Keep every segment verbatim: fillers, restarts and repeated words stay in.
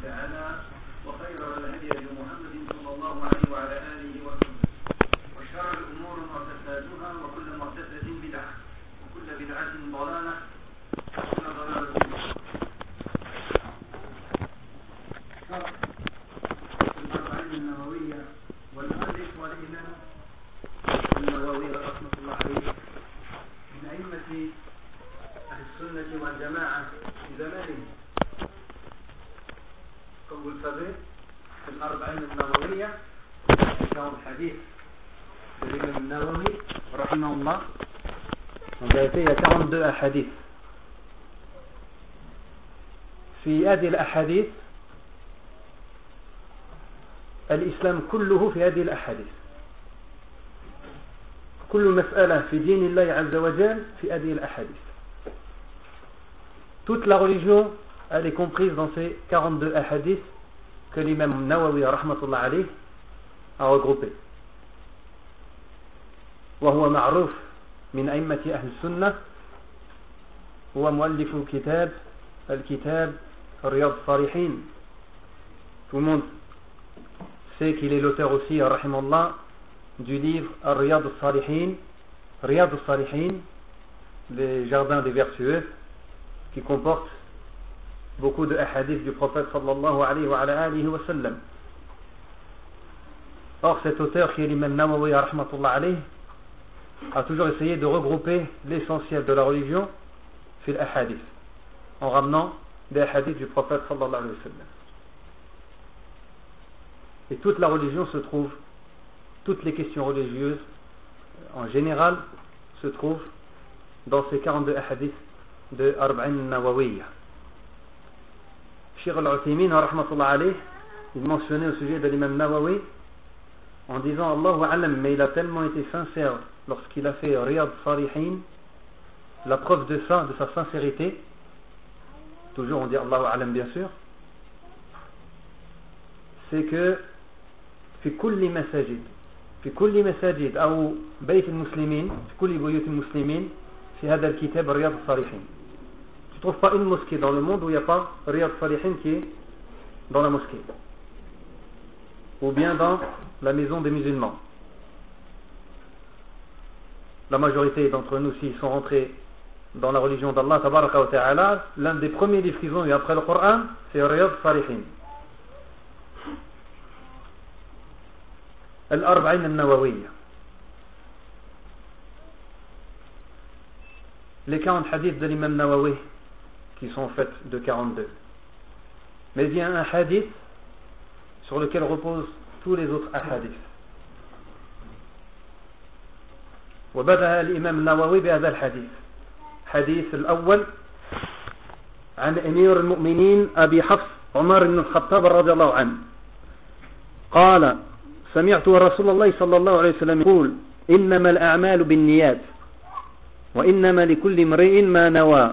تعالى وخير الهدي هدي محمد صلى الله عليه وعلى آله وسلم وشر الأمور محدثاتها وكل محدثة بدعة وكل بدعة ضلالة وكل ضلالة في الأربعين النووية والمؤلف والإمام النووي رحمة الله عليه من أئمة أهل السنة والجماعة في زمانه. Comme vous le savez, c'est l'Arba'in al-Nawawiyya, quarante hadiths de l'imam Nawawi, rahimahullah. En vérité, il y a quarante-deux hadiths. في هذه الأحاديث الإسلام كله في هذه الأحاديث. كل مسألة في دين الله عز وجل في هذه الأحاديث. Toute la religion, elle est comprise dans ces quarante-deux hadiths que l'imam Nawawi rahmatullah alayh a regroupés. وهو معروف من أئمة أهل السنة هو مؤلف كتاب الكتاب رياض الصالحين. Tout le monde sait qu'il est l'auteur aussi rahimahullah du livre Riyad al-Salihin, Riyad al-Salihin, les jardins des vertueux, qui comporte beaucoup de hadiths du prophète sallallahu alayhi wa alihi wa sallam. Or, cet auteur qui est l'imam Nawawi rahmatullah alayh a toujours essayé de regrouper l'essentiel de la religion fil hadith en ramenant des hadiths du prophète sallallahu alayhi wa sallam. Et toute la religion se trouve, toutes les questions religieuses en général se trouvent dans ces quarante-deux hadiths de Arba'in Nawawiyya. Cheikh al-Uthaymin rahmatullah alayh, il mentionnait au sujet de l'imam Nawawi en disant Allahu a'lam, mais il a tellement été sincère lorsqu'il a fait Riyad Salihin. La preuve de ça, de sa sincérité, toujours on dit Allahu a'lam bien sûr, c'est que في كل مساجد في كل مساجد أو بيت المسلمين في كل بيوت المسلمين في هذا الكتاب رياض الصالحين. Tu ne trouves pas une mosquée dans le monde où il n'y a pas Riyad Salihin qui est dans la mosquée ou bien dans la maison des musulmans. La majorité d'entre nous, s'ils sont rentrés dans la religion d'Allah tabaraka wa ta'ala, l'un des premiers livres qu'ils ont eu après le Coran, c'est Riyad Salihin. Al-Arba'in al-Nawawiyya. Les quarante hadiths de l'imam Nawawi, qui sont en fait de quarante-deux. Mais il y a un hadith sur lequel reposent tous les autres hadiths. وبدأ الإمام النووي بهذا الحديث. حديث الأول عن أمير المؤمنين أبي حفص عمر بن الخطاب رضي الله عنه قال سمعت رسول الله صلى الله عليه وسلم يقول إنما الأعمال بالنيات وإنما لكل امرئ ما نوى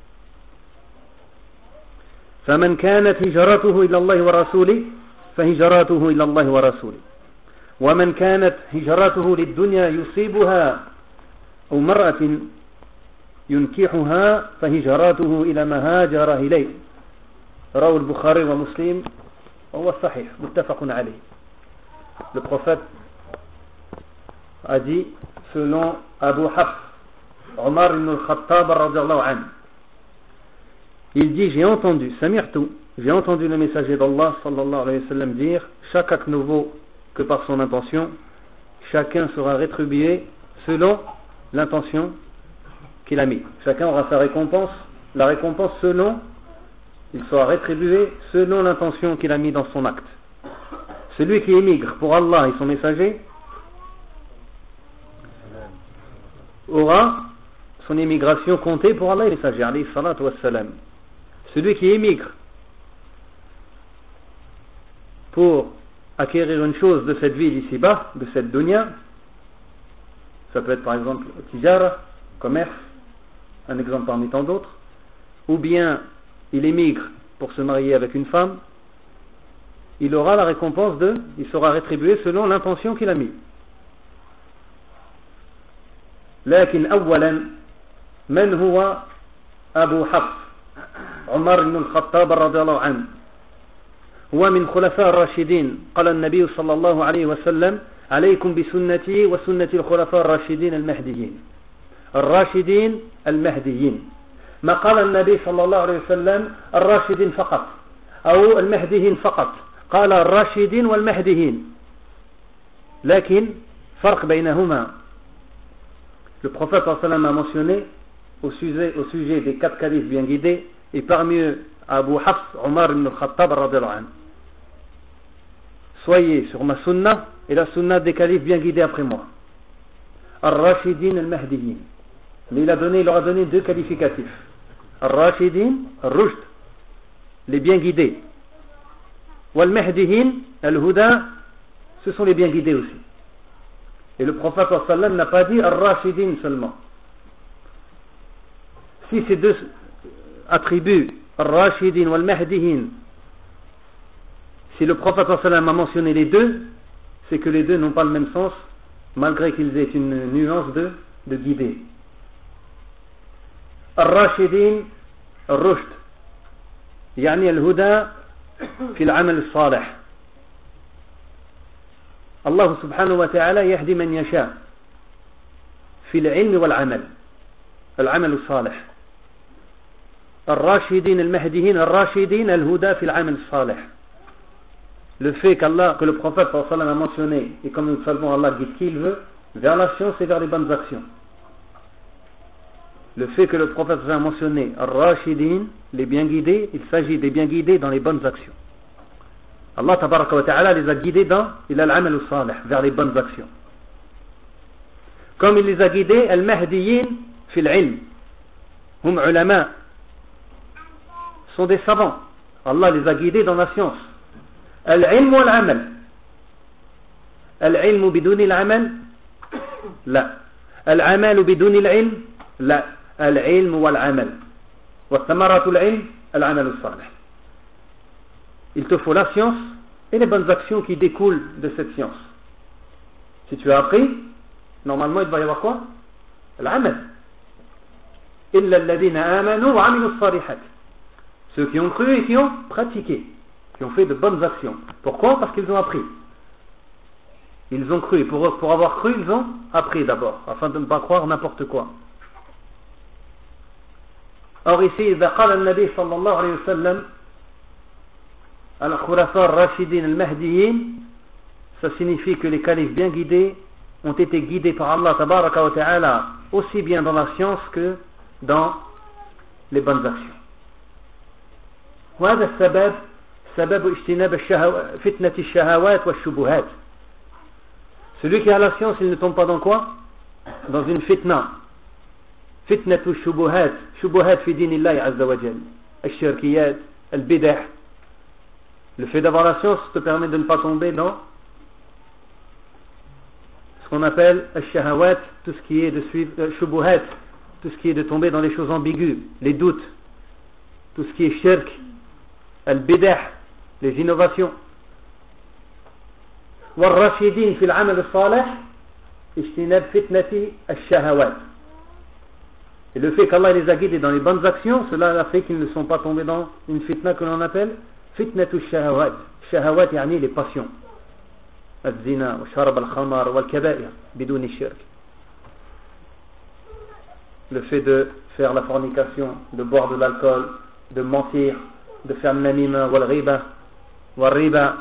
فمن كانت هجرته إلى الله ورسوله فهجرته إلى الله ورسوله ومن كانت هجرته للدنيا يصيبها أو امرأة ينكحها فهجرته إلى ما هاجر إليه. رواه البخاري ومسلم وهو صحيح متفق عليه. Le prophète a dit selon Abu Hafs Omar ibn al-Khattab radiyallahu anhu, il dit j'ai entendu, Samirtu, j'ai entendu le messager d'Allah sallallahu alayhi wa sallam dire chaque acte nouveau que par son intention, chacun sera rétribué selon l'intention qu'il a mis. Chacun aura sa récompense, la récompense selon, il sera rétribué selon l'intention qu'il a mis dans son acte. Celui qui émigre pour Allah et son messager aura son émigration comptée pour Allah et les messagers, alayhi salatu wassalam. Celui qui émigre pour acquérir une chose de cette vie d'ici-bas, de cette dunya, ça peut être par exemple tijara, commerce, un exemple parmi tant d'autres, ou bien il émigre pour se marier avec une femme, il aura la récompense de, il sera rétribué selon l'intention qu'il a mis. لكن أولا من هو أبو حفص عمر بن الخطاب رضي الله عنه هو من خلفاء الراشدين قال النبي صلى الله عليه وسلم عليكم بسنتي وسنة الخلفاء الراشدين المهديين الراشدين المهديين ما قال النبي صلى الله عليه وسلم الراشدين فقط أو المهديين فقط قال الراشدين والمهديين لكن فرق بينهما. Le prophète sallallahu alayhi wa sallam a mentionné au sujet, au sujet des quatre califes bien guidés et parmi eux Abu Hafs Omar ibn al-Khattab radhiyallahu anhu, soyez sur ma sunna et la sunna des califes bien guidés après moi, Ar-Rashidin al-Mahdiyin. Mais il, a donné, il leur a donné deux qualificatifs, Ar-Rashidin, Ar-Rushd, les bien guidés, Wal-Mahdiyin, Al-Huda, ce sont les bien guidés aussi. Et le prophète sallallahu alayhi wa sallam n'a pas dit Ar-Rashidin seulement. Si ces deux attributs, Ar-Rashidin wal-Mahdiyin, si le prophète sallallahu alayhi wa sallam a mentionné les deux, c'est que les deux n'ont pas le même sens, malgré qu'ils aient une nuance de, de guider. Ar-Rashidin, Ar-Rushd, يعني الهدى في العمل الصالح. الله سبحانه وتعالى يهدي من يشاء في العلم والعمل العمل الصالح. الراشدين المهديين الراشدين الهدى في العمل الصالح. Le fait qu'Allah, que le prophète sallallahu alayhi wa sallam a mentionné, et comme nous le savons, Allah guide qui il veut vers la science et vers les bonnes actions. Le fait que le prophète sallallahu alayhi wa sallam a mentionné Ar-Rashidin, les bien guidés, il s'agit des bien guidés dans les bonnes actions. Allah tabaraka wa ta'ala les a guidés dans il a l'amal al-salih, vers les bonnes actions. Comme il les a guidés al-mahdiyin fil ilm, hum ulama, sont des savants. Allah les a guidés dans la science. Al-ilm wal-amal. Al-ilm biduni al-amal? La. Al-amal biduni al-ilm? La. Al-ilm wal-amal. Wa thamaratu al-ilm, al-amal al-salih. Il te faut la science et les bonnes actions qui découlent de cette science. Si tu as appris, normalement il va y avoir quoi? L'amal. Illa alladhina amanu wa amilu as-salihat. Ceux qui ont cru et qui ont pratiqué, qui ont fait de bonnes actions. Pourquoi? Parce qu'ils ont appris. Ils ont cru. Pour, pour avoir cru, ils ont appris d'abord, afin de ne pas croire n'importe quoi. Or ici, إذا قال النبي صلى الله عليه وسلم Al-Khulafa al-Rashidin al-Mahdiyin, ça signifie que les califes bien guidés ont été guidés par Allah tabaraka wa ta'ala aussi bien dans la science que dans les bonnes actions. وهذا السبب سبب اجتناب الشهوات فتنة الشهوات والشبهات. Celui qui a la science, il ne tombe pas dans quoi? Dans une fitna. فتنة الشبهات, شبهات في دين الله عز وجل, الشركيات, البدع. Le fait d'avoir la science te permet de ne pas tomber dans ce qu'on appelle al-shahawat, tout ce qui est de suivre, euh, shubuhat, tout ce qui est de tomber dans les choses ambiguës, les doutes, tout ce qui est shirk, al-bidah, les innovations. Wal-rashidin fil amal al-salih, ijtinab fitnati al-shahawat. Et le fait qu'Allah les a guidés dans les bonnes actions, cela a fait qu'ils ne sont pas tombés dans une fitna que l'on appelle فتنة الشهوات. الشهوات يعني les passions, الزنا وشرب الخمر والكبائر بدون الشرك. Le fait de faire la fornication, de boire de l'alcool, de mentir, de faire l'anima والغيبة والربا,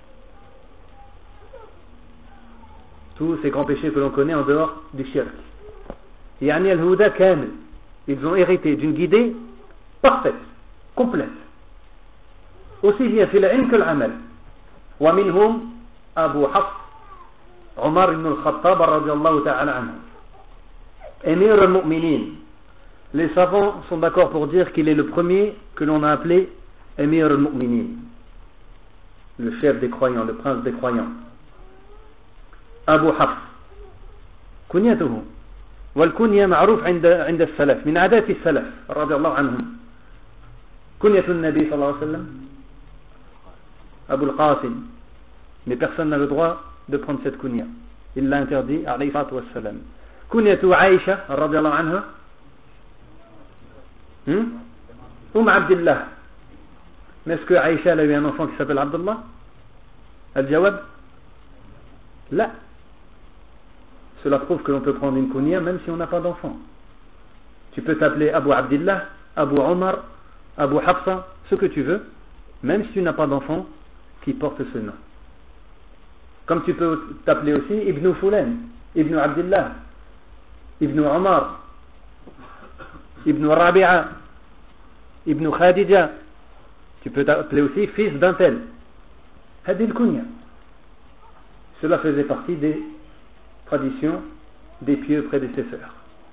tous ces grands péchés que l'on connaît en dehors du shirk. يعني الهدى كامل. Ils ont hérité d'une guidée parfaite, complète, aussi bien في العلم كالعمل. ومنهم أبو حفص عمر بن الخطاب رضي الله تعالى عنه أمير المؤمنين. Les savants sont d'accord pour dire qu'il est le premier que l'on a appelé Amir al-Mu'minin, le chef des croyants, le prince des croyants. Abu Hafs كنيته, والكنية معروف عند عند السلف من عادات السلف رضي الله عنهم. كنية النبي صلى الله عليه وسلم Abu al-Qasim, mais personne n'a le droit de prendre cette kunya. Il l'a interdit, alayhi salatu wassalam. Kunyatu Aïcha, radiyallahu anha, Umm Abdillah. Mais est-ce que Aïcha elle a eu un enfant qui s'appelle Abdullah? Al-Jawab? Là. Cela prouve que l'on peut prendre une kunya même si on n'a pas d'enfant. Tu peux t'appeler Abu Abdillah, Abu Omar, Abu Hafsa, ce que tu veux, même si tu n'as pas d'enfant qui porte ce nom. Comme tu peux t'appeler aussi Ibn Fulan, Ibn Abdillah, Ibn Omar, Ibn Rabi'a, Ibn Khadija. Tu peux t'appeler aussi fils d'un tel. Hadil Kunya. Cela faisait partie des traditions des pieux prédécesseurs.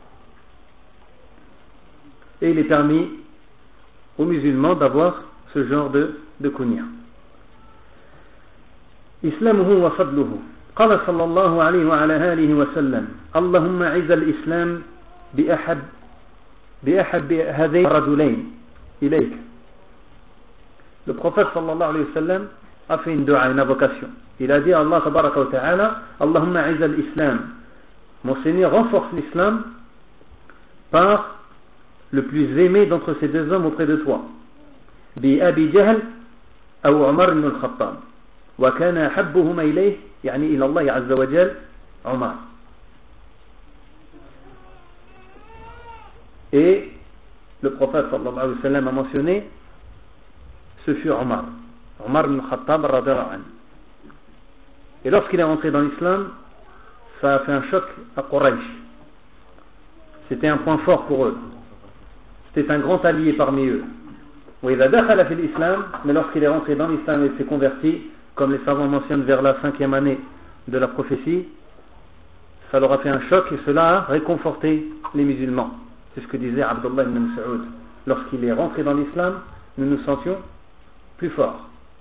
Et il est permis aux musulmans d'avoir ce genre de, de kunya. Islamuhu wa fadluhu. قال صلى الله عليه وعلى آله وسلم اللهم أعز الإسلام بأحب بأحب هذين الرجلين إليك. Le prophète sallallahu alayhi wa sallam a fait une dua, une invocation. Il a dit à Allah tabaraka wa ta'ala Allahumma a'izz al-islam. Mon Seigneur, renforce l'islam par le plus aimé d'entre ces deux hommes auprès de toi. Bi Abi Jahl ou Omar ibn al-Khattab. Wa kana habbuhuma ilayh, yani ila Allah azza wa jal, Omar. Et le prophète sallallahu alayhi wa sallam a mentionné ce fut Omar. Omar ibn al-Khattab radhiyallahu anhu. Et lorsqu'il est rentré dans l'islam, ça a fait un choc à Quraysh. C'était un point fort pour eux. C'était un grand allié parmi eux. Mais lorsqu'il est rentré dans l'islam et s'est converti, comme les savants mentionnent vers la cinquième année de la prophétie, ça leur a fait un choc et cela a réconforté les musulmans. C'est ce que disait Abdullah ibn Mas'ud. Lorsqu'il est rentré dans l'islam, nous nous sentions plus forts.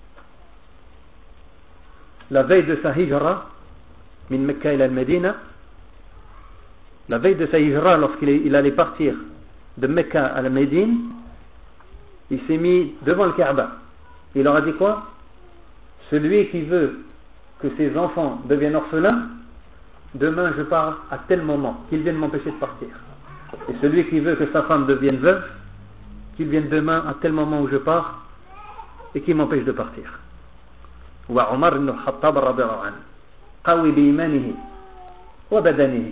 La veille de sa hijra, min Mecca ila al-Medina, la veille de sa hijra, lorsqu'il il allait partir de Mecca à la Médine, il s'est mis devant le Kaaba. Il leur a dit quoi? Celui qui veut que ses enfants deviennent orphelins, demain je pars à tel moment, qu'il vienne m'empêcher de partir. Et celui qui veut que sa femme devienne veuve, qu'il vienne demain à tel moment où je pars et qu'il m'empêche de partir. Wa Omar ibn al-Khattab radhiyallahu anhu qawi bi imanihi wa badanihi.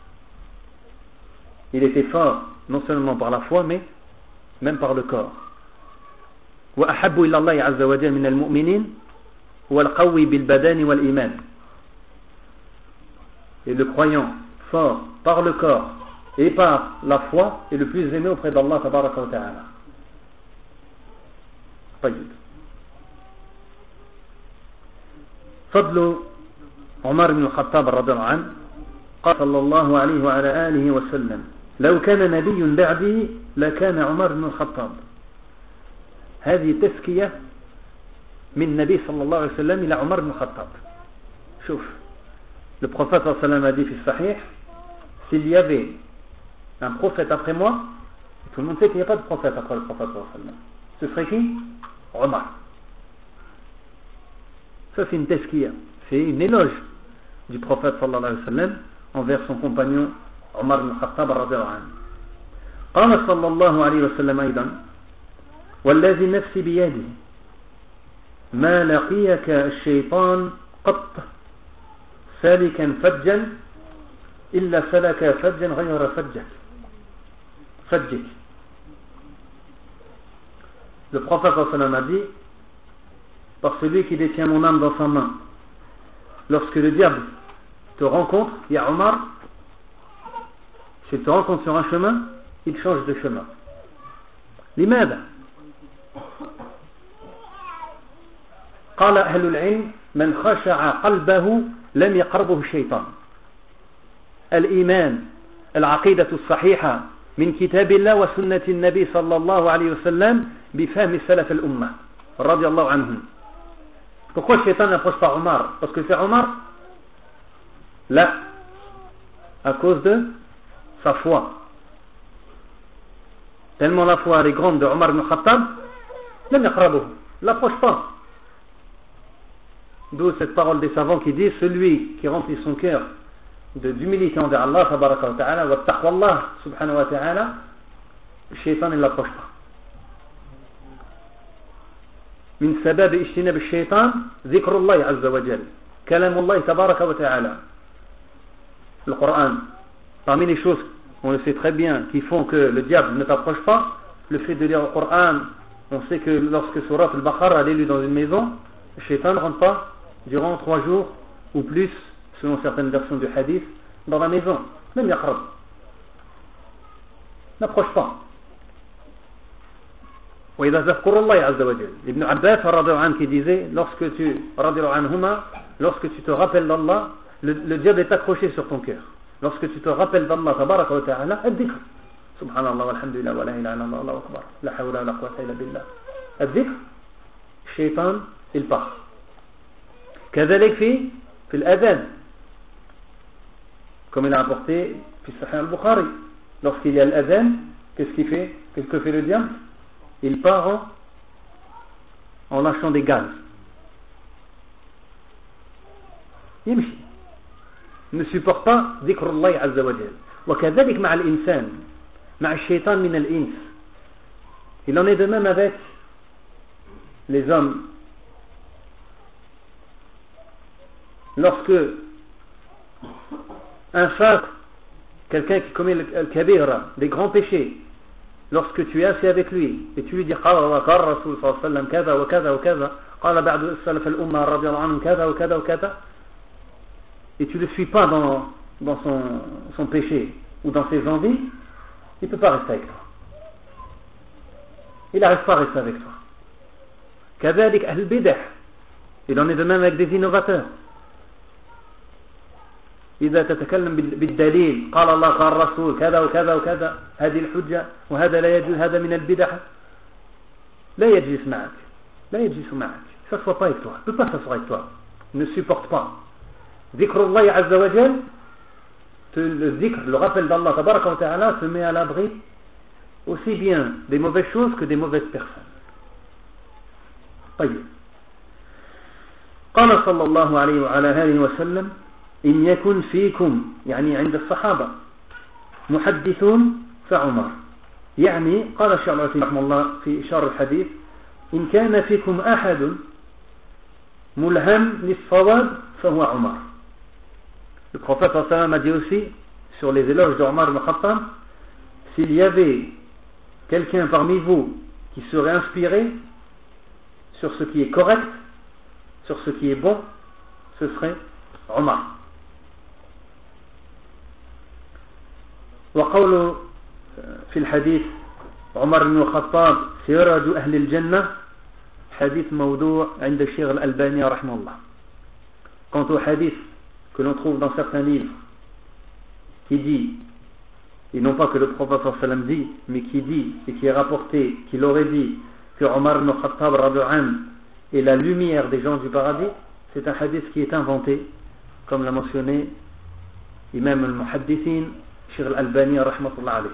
Il était fort non seulement par la foi mais même par le corps. Wa ahabbu ila Allah azza wa jalla min al-mu'minin wa al-qawi bil badani wal iman. Et le croyant fort par le corps et par la foi est le plus aimé auprès d'Allah tabaraka wa ta'ala. طيب. فضل عمر بن الخطاب رضي الله عنه قال صلى الله عليه وعلى آله وسلم لو كان نبي بعدي لكان عمر بن الخطاب. هذه تزكية من النبي صلى الله عليه وسلم إلى عمر بن الخطاب. شوف, le prophète صلى الله عليه وسلم a dit في الصحيح, s'il y avait un prophète après moi, tout le monde sait qu'il n'y a pas de prophète après le prophète صلى الله عليه وسلم, ce serait qui? Omar. Ça c'est une tezkiya, c'est une éloge du prophète sallallahu alayhi wa sallam envers son compagnon Omar ibn Khattab radhiyallahu anhu. قال صلى الله عليه وسلم أيضا والذي نفسي بيده ما لقيك الشيطان قط سالكا فجا إلا سلك فجا غير فجك فجك. Le prophète sallallahu alayhi wa sallam a dit par celui qui détient mon âme dans sa main, lorsque le diable te rencontre, ya Omar, s'il te rencontre sur un chemin, il change de chemin. لماذا؟ قال أهل العلم من خشع قلبه لم يقربه الشيطان. الإيمان العقيدة الصحيحة من كتاب الله وسنة النبي صلى الله عليه وسلم بفهم سلف الأمة رضي الله عنهم. Pourquoi le shaitan n'approche pas Omar? Parce que c'est Omar? Là, à cause de sa foi. Tellement la foi est grande de Omar ibn Khattab, ne l'approche pas. D'où cette parole des savants qui dit celui qui remplit son cœur d'humilité envers Allah tabaraka wa ta'ala wa taqwallah subhanahu wa ta'ala, le shaitan ne l'approche pas. من سبب اجتناب الشيطان ذكر الله عز وجل كلام الله تبارك وتعالى le Coran. Parmi les choses, on le sait très bien, qui font que le diable ne t'approche pas, le fait de lire le Coran, on sait que lorsque Surat al-Baqarah est lu dans une maison, le shaitan ne rentre pas durant trois jours ou plus, selon certaines versions du hadith, dans la maison. Même yaqrab. N'approche pas. وإذا تذكر الله عز وجل. Ibn Abbas رضي الله عنه qui disait, lorsque tu, رضي الله عنهما, lorsque tu te rappelles d'Allah, le, le diable est accroché sur ton cœur. Lorsque tu te rappelles d'Allah tabaraka wa ta'ala, الذكر. Subhanallah walhamdulillah wa la ilaha illallah Allahu akbar. La hawla wa la quwwata illa billah. الذكر, الشيطان il part. كذلك في في الأذان. Comme il a apporté في Sahih al-Bukhari. Lorsqu'il y a l'adhan, qu'est-ce qu'il fait? Qu'est-ce que fait le diable? Il part en, en lâchant des gaz. يمشي. Ne supporte pas ذكر الله عز وجل. وكذلك مع الإنسان مع الشيطان من الإنس. Il en est de même avec les hommes. Lorsque un faqr, quelqu'un qui commet le kabira, des grands péchés, lorsque tu es assis avec lui et tu lui dis قال الله قال الرسول صلى الله عليه وسلم كذا وكذا وكذا قال بعض السلف الأمة رضي الله عنهم كذا وكذا وكذا, et tu ne le suis pas dans, dans son, son péché ou dans ses envies, il ne peut pas rester avec toi. Il n'arrive pas à rester avec toi. كذلك أهل البدع, il en est de même avec des innovateurs. إذا تتكلم بالدليل قال الله قال الرسول كذا وكذا وكذا, هذه الحجة وهذا لا يجوز, هذا من البدع, لا يجلس معك, لا يجلس معك, il ne s'assoit pas avec toi, il ne peut pas s'asseoir avec toi, il ne supporte pas. ذكر الله عز وجل, le dhikr, le rappel d'Allah tabaraka wa ta'ala se met à l'abri aussi bien des mauvaises choses que des mauvaises personnes. طيب. قال صلى الله عليه وعلى آله وسلم إن يكن فيكم, يعني عند الصحابة, محدثون فعمر. يعني قال الشيخ العثيمين رحمه الله في إشارة الحديث إن كان فيكم أحد ملهم للصواب فهو عمر. Le prophète sallallahu alayhi wa sallam a dit aussi sur les éloges de Omar ibn Khattab, s'il y avait quelqu'un parmi vous qui serait inspiré sur ce qui est correct, sur ce qui est bon, ce serait Omar. وقول في الحديث عمر بن الخطاب سراج أهل الجنة, حديث موضوع عند الشيخ الألباني رحمه الله. Quant au hadith que l'on trouve dans certains livres qui dit, et non pas que le prophète sallallahu alayhi wa sallam dit, mais qui dit et qui est rapporté qu'il aurait dit que Omar ibn Khattab radhiyallahu anhu est la lumière des gens du paradis, c'est un hadith qui est inventé, comme l'a mentionné Imam al-Muhaddithin Cheikh al-Albani rahmatullah alayh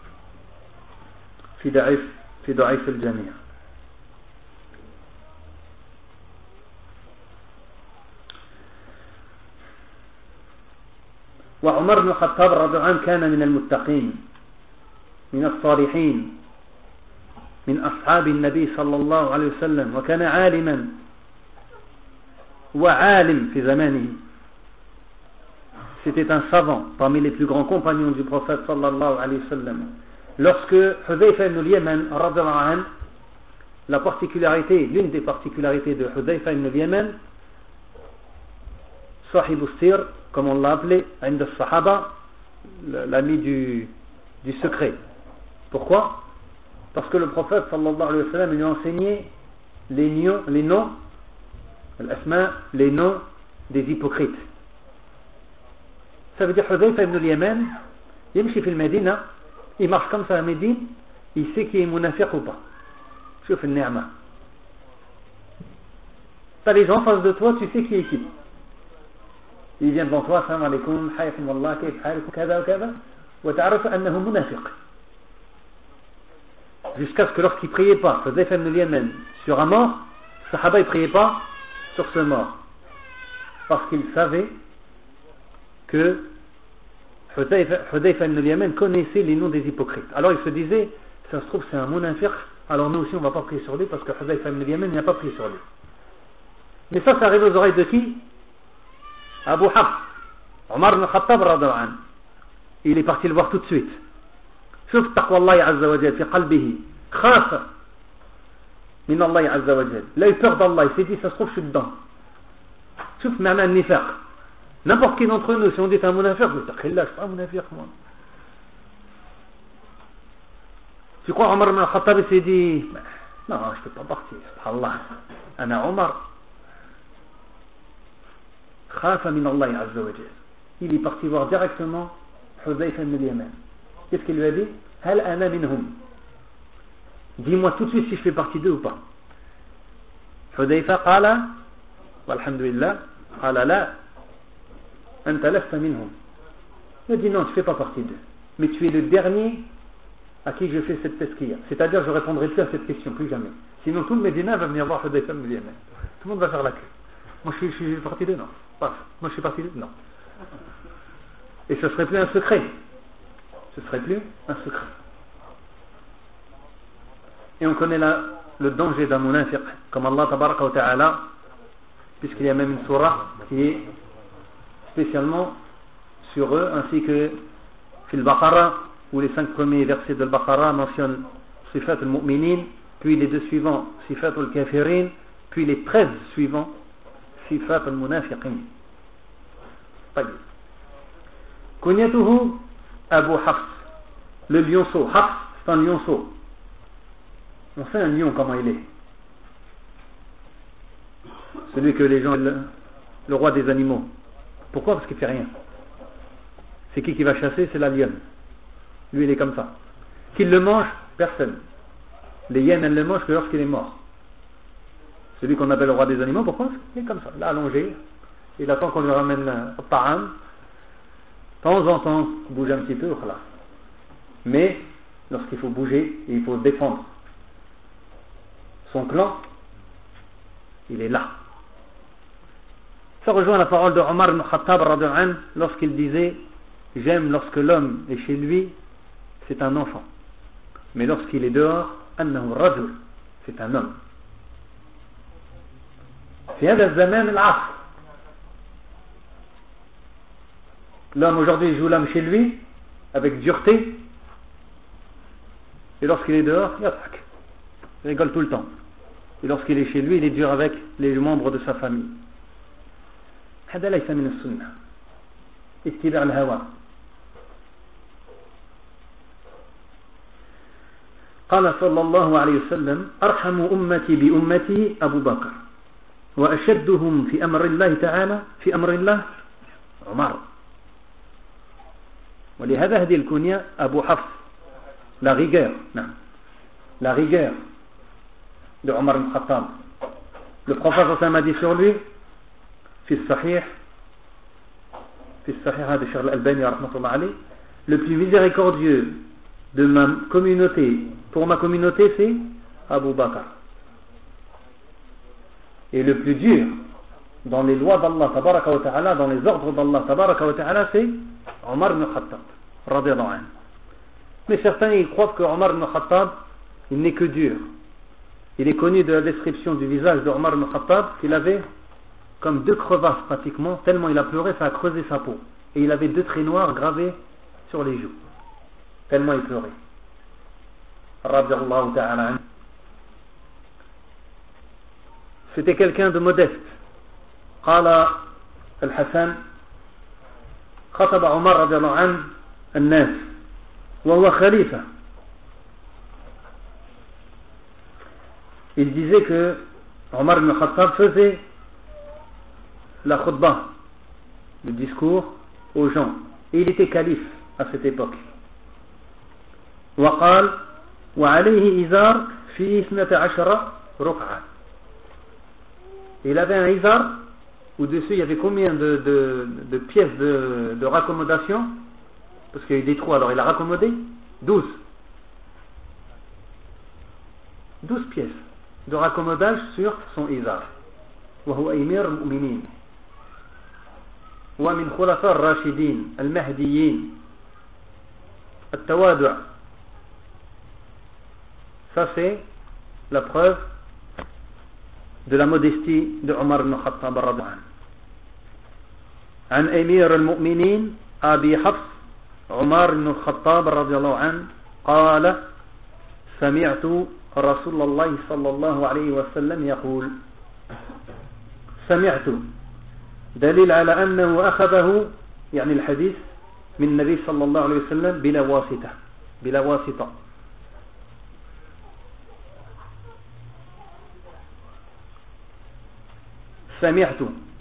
fi da'if fi da'if al-Jami'. وعمر بن الخطاب رضي الله عنه كان من المتقين من الصالحين من أصحاب النبي صلى الله عليه وسلم, وكان عالما وعالم في زمانه. C'était un savant parmi les plus grands compagnons du prophète sallallahu alayhi wa sallam. Lorsque Hudhayfa ibn al-Yaman radhiyallahu anhu, la particularité, l'une des particularités de Hudhayfa ibn al-Yaman, Sahib al-Sir, comme on l'a appelé, عند الصحابة, l'ami du, du secret. Pourquoi? Parce que le prophète sallallahu alayhi wa sallam lui a enseigné les noms, les noms, al-asma, les noms des hypocrites. Ça veut dire Hudhayfa ibn al-Yaman, يمشي في المدينة, il marche comme ça à Médine, il sait qui est munafiq ou pas. شوف النعمة. T'as les gens en face de toi, tu sais qui est qui. Il vient devant toi, salam alaikum, hayyakum wallah, kayf halikum, kada wa kada, wa ta'arif annahu munafiq. Jusqu'à ce que lorsqu'il priait pas, Hudhayfa ibn al-Yaman, sur un mort, les sahaba ne priaient pas sur ce mort. Parce qu'ils savaient que Hudhayfa ibn al-Yaman connaissait les noms des hypocrites. Alors il se disait, ça se trouve c'est un munafiq alors nous aussi on ne va pas prier sur lui parce que Hudayfa ibn al-Yaman n'a pas prié sur lui. Mais ça, ça arrive aux oreilles de qui? Abu Hafs, Omar ibn Khattab radhiyallahu anhu. Il est parti le voir tout de suite. شوف تقوى الله عز وجل في قلبه خاف من الله عز وجل لا يpeur d'Allah, il s'est dit ça se trouve je suis dedans. شوف معنى النفاق. N'importe qui d'entre nous si on dit un munafiq, je dis là je suis pas un munafiq moi. Tu crois Omar ibn Khattab il s'est dit non je peux pas partir, subhanallah ana Omar خاف من الله عز وجل. Il est parti voir directement Hudayfa ibn al-Yaman. Qu'est-ce qu'il lui a dit? Hal ana minhum. Dis-moi tout de suite si je fais partie d'eux ou pas. Hudayfa qala walhamdulillah qala la anta lasta minhum. Il a dit non, tu fais pas partie d'eux, mais tu es le dernier à qui je fais cette tazkiya. C'est-à-dire je répondrai plus à cette question, plus jamais. Sinon tout le Médina va venir voir Hudayfa ibn al-Yaman. Tout le monde va faire la queue. Moi je suis, je suis partie d'eux, non. Pas. Moi je suis partie d'eux, non. Et ce serait plus un secret. Ce serait plus un secret. Et on connaît la, le danger d'un munafiq, comme Allah tabaraka wa ta'ala, puisqu'il y a même une surah qui est spécialement sur eux, ainsi que Fil Baqara, où les cinq premiers versets de Al-Baqara mentionnent Sifat al-Mu'minin, puis les deux suivants Sifat al-Kafirin, puis les treize suivants Sifat al-Munafiqin. Kunyatuhu Abu Hafs, le lionceau. Hafs, c'est un lionceau. On sait un lion comment il est. Celui que les gens, le, le roi des animaux. Pourquoi? Parce qu'il fait rien. C'est qui qui va chasser? C'est la lionne. Lui il est comme ça. Qu'il le mange? Personne. Les hyènes elles le mangent que lorsqu'il est mort. Celui qu'on appelle le roi des animaux, pourquoi? Il est comme ça, là allongé. Il attend qu'on lui ramène un param. De temps en temps, il bouge un petit peu, voilà. Mais lorsqu'il faut bouger et il faut défendre son clan, il est là. Ça rejoint la parole de Omar ibn Khattab radhiyallahu anhu lorsqu'il disait j'aime lorsque l'homme est chez lui, c'est un enfant. Mais lorsqu'il est dehors, annahu rajul, c'est un homme. في هذا الزمان العصر. L'homme aujourd'hui joue l'homme chez lui avec dureté, et lorsqu'il est dehors, il attaque. Il rigole tout le temps. Et lorsqu'il est chez lui, il est dur avec les membres de sa famille. هذا ليس من السنة. اتباع الهوى. قال صلى الله عليه وسلم أرحم أمتي بأمتي أبو بكر وأشدهم في أمر الله تعالى في أمر الله عمر. ولهذا هذه الكنية أبو حفص la rigueur نعم la rigueur de Omar ibn Khattab. Le prophète sallallahu alayhi wa sallam a dit sur lui في الصحيح في الصحيح هذا الشيخ الألباني رحمة الله عليه, le plus miséricordieux de ma communauté pour ma communauté c'est Abu Bakr, et le plus dur dans les lois d'Allah tabaraka wa ta'ala, dans les ordres d'Allah tabaraka wa ta'ala, c'est Omar ibn Khattab radiyallahu anhu. Mais certains ils croient que Omar ibn Khattab il n'est que dur. Il est connu de la description du visage de Omar ibn Khattab qu'il avait comme deux crevasses pratiquement, tellement il a pleuré, ça a creusé sa peau, et il avait deux traits noirs gravés sur les joues, tellement il pleurait radiyallahu ta'ala anhu. C'était quelqu'un de modeste. قال الحسن خطب عمر رضي الله عنه الناس وهو خليفة. Il disait que Omar ibn Khattab faisait la khutbah, le discours aux gens, et il était calife à cette époque. وقال وعليه إزار في اثنتا عشرة ركعة. Il avait un izar, au-dessus il y avait combien de, de, de pièces de, de raccommodation, parce qu'il y a eu des trous, alors il a raccommodé douze. douze pièces de raccommodage sur son izar. وهو أمير المؤمنين ومن خلفاء الراشدين المهديين. التواضع, ça c'est la preuve de la modestie de Omar ibn Khattab radhiyallahu anhu. عن أمير المؤمنين أبي حفص عمر بن الخطاب رضي الله عنه قال سمعت رسول الله صلى الله عليه وسلم يقول سمعت دليل على أنه أخذه يعني الحديث من النبي صلى الله عليه وسلم بلا واسطة بلا واسطة سمعت.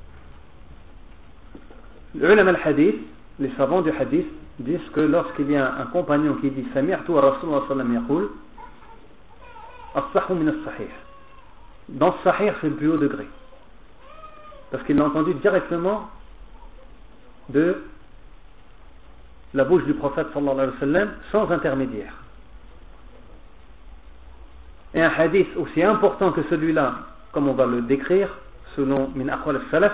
العلماء الحديث, les savants du hadith disent que lorsqu'il y a un compagnon qui dit سمعت الرسول صلى الله عليه وسلم يقول الصح من الصحيح, dans le sahih c'est le plus haut degré parce qu'il l'a entendu directement de la bouche du prophète sallallahu alayhi wa sallam sans intermédiaire. Et un hadith aussi important que celui-là, comme on va le décrire selon min aqwal al-salaf,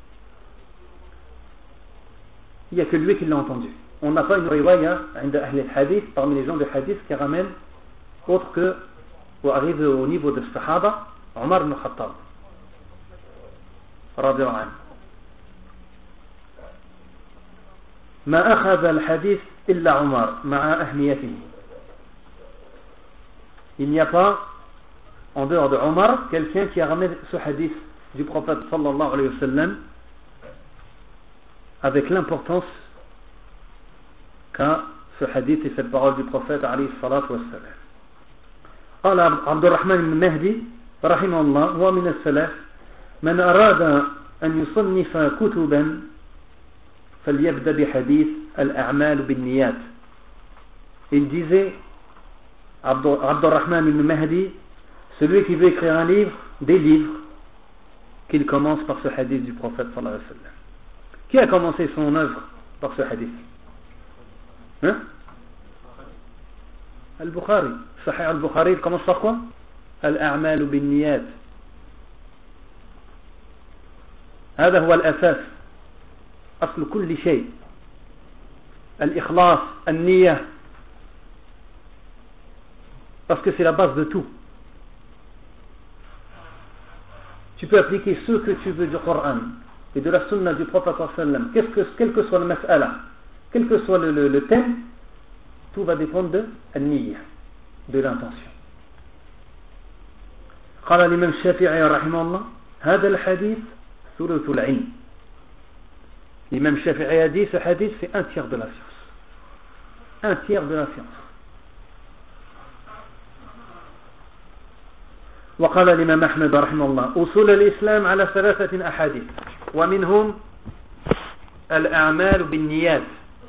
il n'y a que lui qui l'a entendu. On n'a pas une riwaya عند أهل الحديث, parmi les gens de hadith, qui ramène autre que ou arrive au niveau de Sahaba Omar ibn Khattab radhiyallahu anhu. ما أخذ الحديث إلا عمر مع أهميته. Il n'y a pas en dehors de Omar quelqu'un qui a ramené ce hadith du prophète sallallahu alayhi wa sallam avec l'importance qu'a ce hadith et cette parole du prophète alayhi salatu wa sallam. قال عبد الرحمن بن مهدي رحمه الله هو من السلف من أراد أن يصنف كتبا فليبدأ بحديث الأعمال بالنيات. Il disait Abd al-Rahman ibn Mahdi, celui qui veut écrire un livre, des livres, qu'il commence par ce hadith du prophète sallallahu alayhi wa sallam. Qui a commencé son œuvre par ce hadith? Hein? Al-Bukhari. Sahih al-Bukhari, il commence par quoi? Al-A'mal bin-Niyat. هذا هو الأساس, أصل كل شيء. الإخلاص, النية, parce que c'est la base de tout. Tu peux appliquer ce que tu veux du Coran et de la sunna du prophète sallam, qu'est-ce que, quel que soit le mas'ala, quel que soit le, le, le thème, tout va dépendre de النية, de l'intention. قال الإمام الشافعي رحمه الله هذا الحديث ثلث العلم. L'imam Shafi'i a dit ce hadith c'est un tiers de la science. Un tiers de la science. وقال الإمام أحمد رحمه الله أصول الإسلام على ثلاثة أحاديث ومنهم الأعمال بالنيات.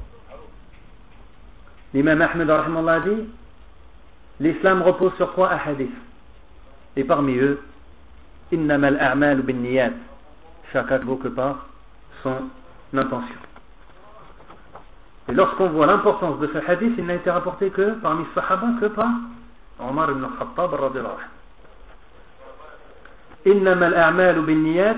L'imam Ahmed رحمه الله dit l'islam repose sur trois ahadith et parmi eux إنما الأعمال بالنيات, chaque acte vaut que par son intention. Et lorsqu'on voit l'importance de ce hadith, il n'a été rapporté que parmi les sahaba que par Omar ibn Khattab radhiyallahu anhu. إنما الأعمال بالنيات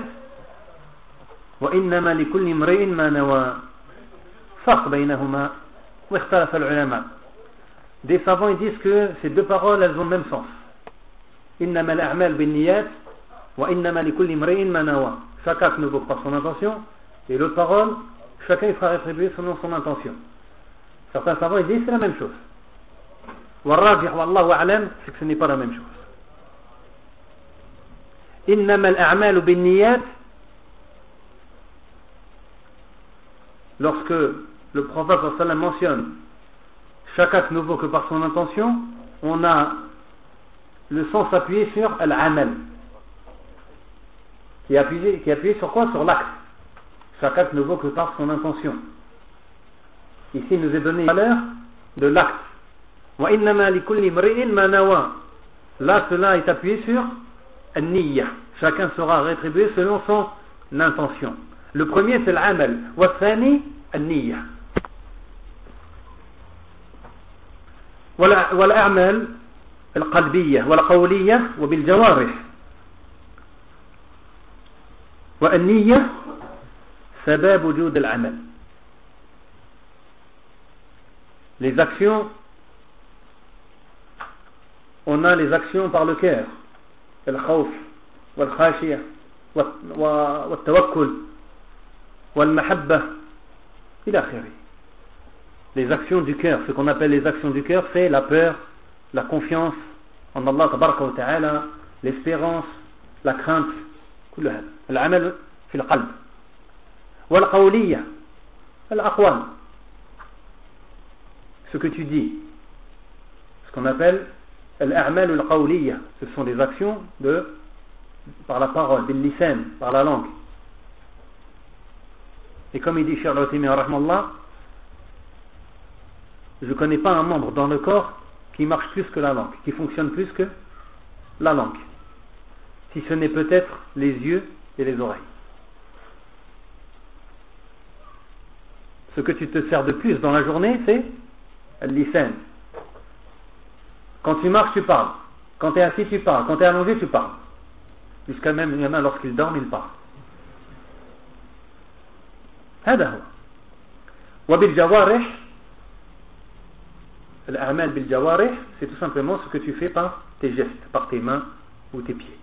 وإنما لكل امرئ ما نوى. فرق بينهما واختلف العلماء. Des savants ils disent que ces deux paroles elles ont le même sens. إنما الأعمال بالنيات وإنما لكل امرئ ما نوى. Chaque acte ne vaut pas son intention. Et l'autre parole, chacun il sera rétribué selon son intention. Certains savants ils disent c'est la même chose. والراجح والله أعلم c'est que ce n'est pas la même chose. إنما الأعمال بالنيات, lorsque le prophète sallallahu alayhi wa sallam mentionne chaque acte ne vaut que par son intention, on a le sens appuyé sur al-amal, qui est appuyé, qui est appuyé sur quoi? Sur l'acte. Chaque acte ne vaut que par son intention. Ici il nous est donné la valeur de l'acte. Wa innama li kulli imri'in ma nawa. Là cela est appuyé sur al-niyya. Chacun sera rétribué selon son intention. Le premier c'est l'amal, wa thani al-niyya. والأعمال القلبية والقولية وبالجوارح. والنية سبب وجود العمل. Les actions on a les actions par le cœur. Al-khawf, wal-khashiyah, wal-tawakkul, wal-mahabba, ila akhiri. Les actions du cœur, ce qu'on appelle les actions du cœur, c'est la peur, la confiance en Allah tabaraka wa ta'ala, l'espérance, la crainte, كل هذا. العمل في القلب. والقولية الأقوال, ce que tu dis, ce qu'on appelle الأعمال القولية, ce sont des actions de par la parole, باللسان, par la langue. Et comme il dit Cheikh Al-Uthaymin rahmallah, je ne connais pas un membre dans le corps qui marche plus que la langue, qui fonctionne plus que la langue, si ce n'est peut-être les yeux et les oreilles. Ce que tu te sers de plus dans la journée, c'est al-lisan. Quand tu marches, tu parles. Quand tu es assis, tu parles. Quand tu es allongé, tu parles. Jusqu'à même, il y en a lorsqu'il dort, il parle. هذا هو. وبالجوارح, الأعمال بالجوارح, c'est tout simplement ce que tu fais par tes gestes, par tes mains ou tes pieds.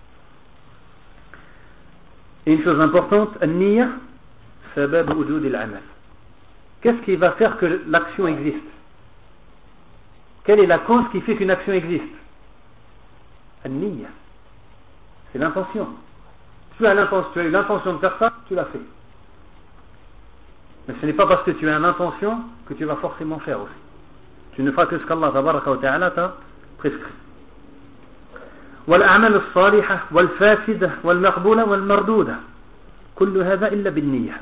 Et une chose importante, النية سبب وجود العمل. Qu'est-ce qui va faire que l'action existe? Quelle est la cause qui fait qu'une action existe? النية, c'est l'intention. Tu as l'intention, tu as eu l'intention de faire ça, tu l'as fait. Mais ce n'est pas parce que tu as une intention que tu vas forcément faire aussi. Tu ne feras que ce qu'Allah tabaraka wa ta'ala t'a prescrit. والأعمال الصالحة والفاسدة والمقبولة والمردودة كل هذا إلا بالنية.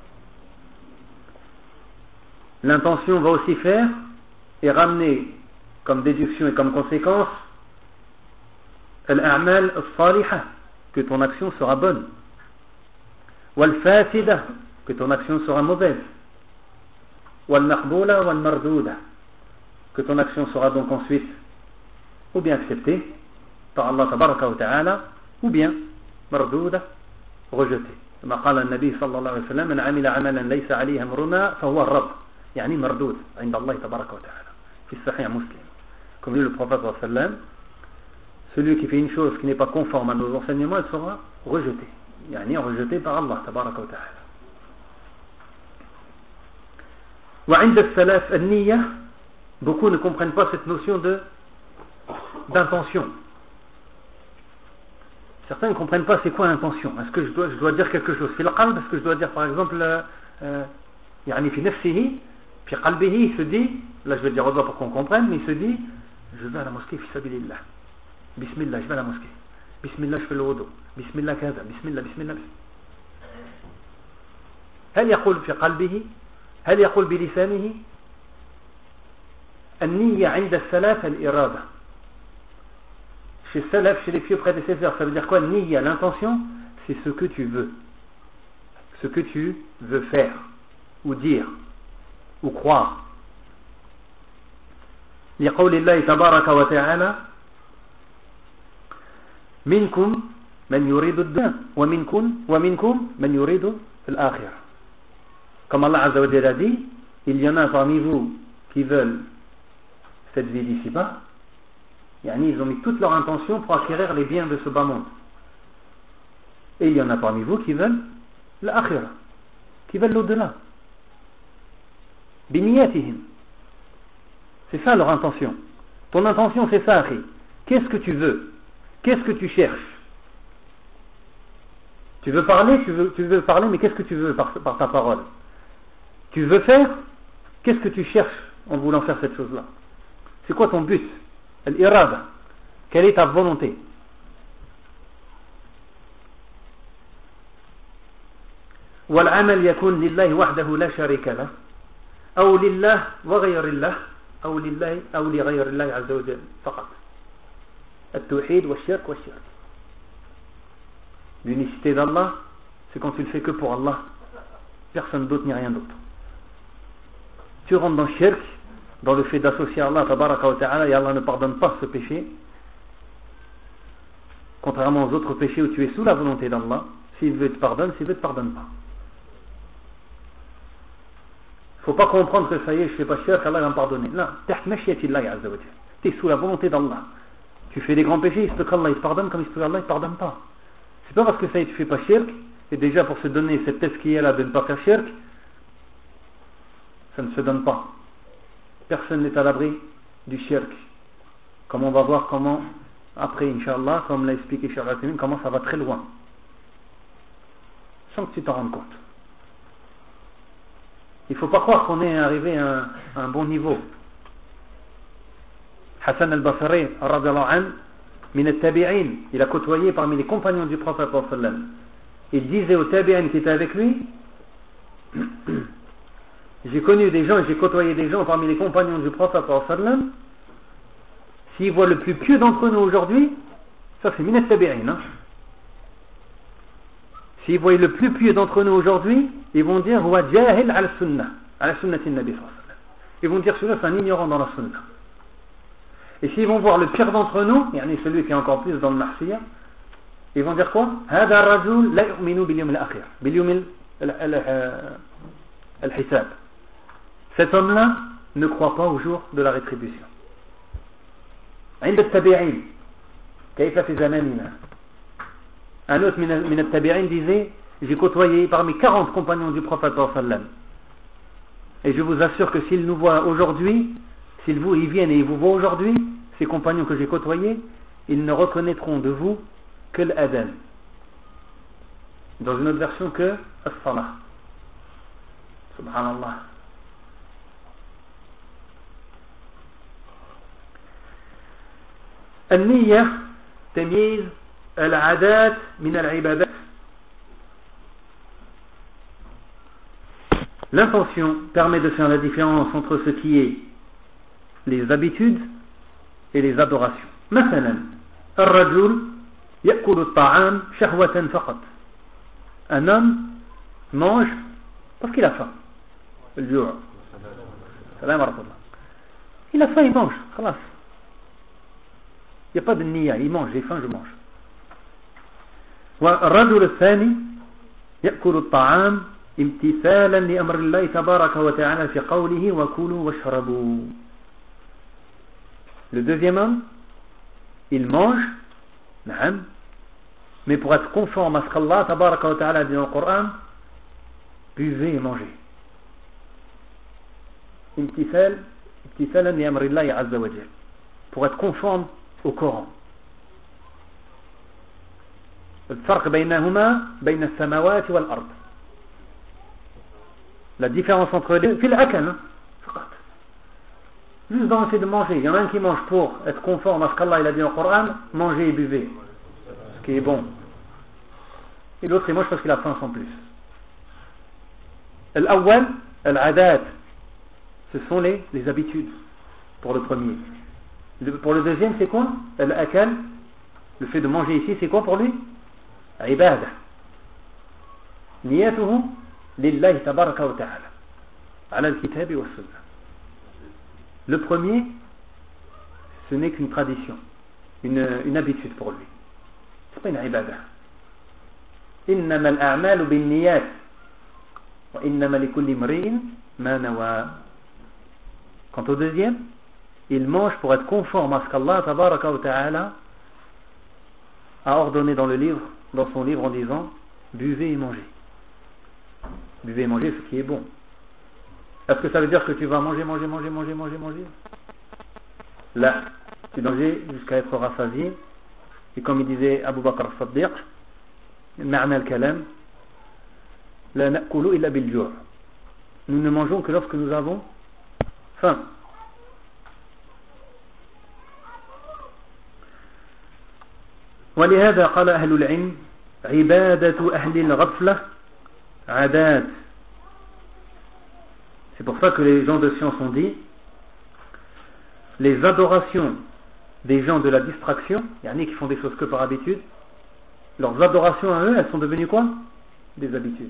L'intention va aussi faire et ramener comme déduction et comme conséquence الأعمال الصالحة, que ton action sera bonne, والفاسدة, que ton action sera mauvaise, والمقبولة والمردودة, que ton action sera donc ensuite ou bien acceptée par Allah tabaraka wa ta'ala, ou bien mardouda, rejetée. كما قال النبي صلى الله عليه وسلم من عمل عملا ليس عليه أمرنا فهو الرد, يعني مردود عند الله تبارك وتعالى, في الصحيح مسلم. Comme dit le prophète sallallahu alayhi wa sallam, celui qui fait une chose qui n'est pas conforme à nos enseignements, elle sera rejetée, يعني rejetée par Allah تبارك وتعالى. وعند السلف النية, beaucoup ne comprennent pas cette notion de d'intention. Certains ne comprennent pas c'est quoi l'intention. Est-ce que je dois, je dois dire quelque chose? C'est le qalb, est-ce que je dois dire par exemple يعني في نفسه, في قلبه, il se dit, là je vais dire au doigt pour qu'on comprenne, mais il se dit je vais à la mosquée fi sabilillah, bismillah, je vais à la mosquée, bismillah, je fais le wudu, bismillah kaza, bismillah, bismillah. هل يقول في قلبه؟ هل يقول بلسانه؟ النية عند السلف الإرادة. Chez Salaf, chez les vieux prédécesseurs, ça veut dire quoi? Niyya, l'intention, c'est ce que tu veux, ce que tu veux faire, ou dire, ou croire. لقول الله تبارك وتعالى منكم من يريد الدنيا ومنكم ومنكم من يريد الآخرة. Comme Allah Azza wa Jalla dit, il y en a parmi vous qui veulent cette vie d'ici-bas, yani ils ont mis toute leur intention pour acquérir les biens de ce bas monde. Et il y en a parmi vous qui veulent l'akhira, qui veulent l'au-delà. Biniyatihim. C'est ça leur intention. Ton intention c'est ça, akhi. Qu'est-ce que tu veux? Qu'est-ce que tu cherches? Tu veux parler, tu veux, tu veux parler, mais qu'est-ce que tu veux par, par ta parole? Tu veux faire? Qu'est-ce que tu cherches en voulant faire cette chose-là? C'est quoi ton but? L'irada. Quelle est ta volonté? والعمل يكون لله وحده لا شريك له أو لله وغير الله أو لله أو لغير الله عز وجل فقط. التوحيد والشرك والشرك. L'unicité d'Allah, c'est quand tu le fais que pour Allah, personne d'autre ni rien d'autre. Tu rentres dans le shirk, dans le fait d'associer Allah tabaraka wa ta'ala, et Allah ne pardonne pas ce péché, contrairement aux autres péchés où tu es sous la volonté d'Allah. S'il veut te pardonne, s'il veut te pardonne pas. Il ne faut pas comprendre que ça y est, je ne fais pas shirk, Allah va me pardonner. Non, tu es sous la volonté d'Allah. Tu fais des grands péchés, il se peut qu'Allah il te pardonne, comme il se peut qu'Allah il te pardonne pas. C'est pas parce que ça y est, tu fais pas shirk, et déjà pour se donner cette test qui est là de ne pas faire shirk, ça ne se donne pas. Personne n'est à l'abri du shirk. Comme on va voir comment, après, Inch'Allah, comme l'a expliqué Cheikh Al-Athémine, comment ça va très loin. Sans que tu t'en rendes compte. Il ne faut pas croire qu'on est arrivé à un, à un bon niveau. Hassan al-Basri, radiyallahu anhu, min al-tabi'in, il a côtoyé parmi les compagnons du prophète sallallahu alayhi wa sallam. Il disait aux tabi'in qui étaient avec lui, j'ai connu des gens, j'ai côtoyé des gens parmi les compagnons du prophète sallallahu alayhi wa sallam, s'ils voient le plus pieux d'entre nous aujourd'hui, ça c'est min al-tabi'in, hein. S'ils voient le plus pieux d'entre nous aujourd'hui, ils vont dire huwa jahil ala sunnah, ala sunnati nabi sallallahu alayhi wa sallam. Ils vont dire celui-là c'est un ignorant dans la sunna. Et s'ils vont voir le pire d'entre nous, yani celui qui est encore plus dans le marsiya, ils vont dire quoi? Hada rajul la yu'minu bil yawm al-akhir, bil yawm al-hisab. Cet homme-là ne croit pas au jour de la rétribution. عند التابعين كيف في زماننا. Un autre min al-tabi'in disait, j'ai côtoyé parmi quarante compagnons du prophète sallallahu alayhi wa sallam. Et je vous assure que s'ils nous voient aujourd'hui, s'ils vous, ils viennent et ils vous voient aujourd'hui, ces compagnons que j'ai côtoyés, ils ne reconnaîtront de vous que l'adhan. Dans une autre version que as-salah. Subhanallah. النية تمييز العادات من العبادات. L'intention permet de faire la différence entre ce qui est les habitudes et les adorations. مثلا الرجل يأكل الطعام شهوة فقط. Un homme mange parce qu'il a faim. الجوع. السلام ورحمة الله. Il a faim, il mange. خلاص. Il n'y a pas de niya, il mange, j'ai faim, je mange. والرجل الثاني يأكل الطعام امتثالا لأمر الله تبارك وتعالى في قوله وكلوا واشربوا. Le deuxième homme, il mange, نعم, mais pour être conforme à ce qu'Allah tabaraka wa ta'ala dit dans le Coran, buvez et mangez. امتثال امتثالا لأمر الله عز وجل, pour être conforme au Coran. الفرق بينهما بين السماوات والأرض. La différence entre les deux, في الأكل فقط. Juste dans le fait de manger. Il y en a un qui mange pour être conforme à ce qu'Allah il a dit dans le Coran, mangez et buvez, ce qui est bon. Et l'autre il mange parce qu'il a faim sans plus. الأول العادات, ce sont les, les habitudes pour le premier. Le, pour le deuxième c'est quoi? Al-akal, le fait de manger ici c'est quoi pour lui? Ibadah. Niyatuhu lillahi tabaraka wa ta'ala ala al-kitabi wa sunnah. Le premier, ce n'est qu'une tradition, une, une habitude pour lui. C'est pas une ibadah. Innama al-a'malu bin niyat wa innama li kulli imri'in ma nawa. Quant au deuxième, il mange pour être conforme à ce qu'Allah tabaraka wa ta'ala a ordonné dans le livre, dans son livre en disant buvez et mangez. Buvez et mangez ce qui est bon. Est-ce que ça veut dire que tu vas manger, manger, manger, manger, manger, manger? Là, tu dois manger jusqu'à être rassasié. Et comme il disait Abu Bakr as-Siddiq, ma'na al-kalam, la na'kulu illa bil ju'. Nous ne mangeons que lorsque nous avons faim. ولهذا قال أهل العلم عبادة أهل الغفلة عادات. C'est pour ça que les gens de science ont dit les adorations des gens de la distraction, il y en a qui font des choses que par habitude, leurs adorations à eux, elles sont devenues quoi? Des habitudes.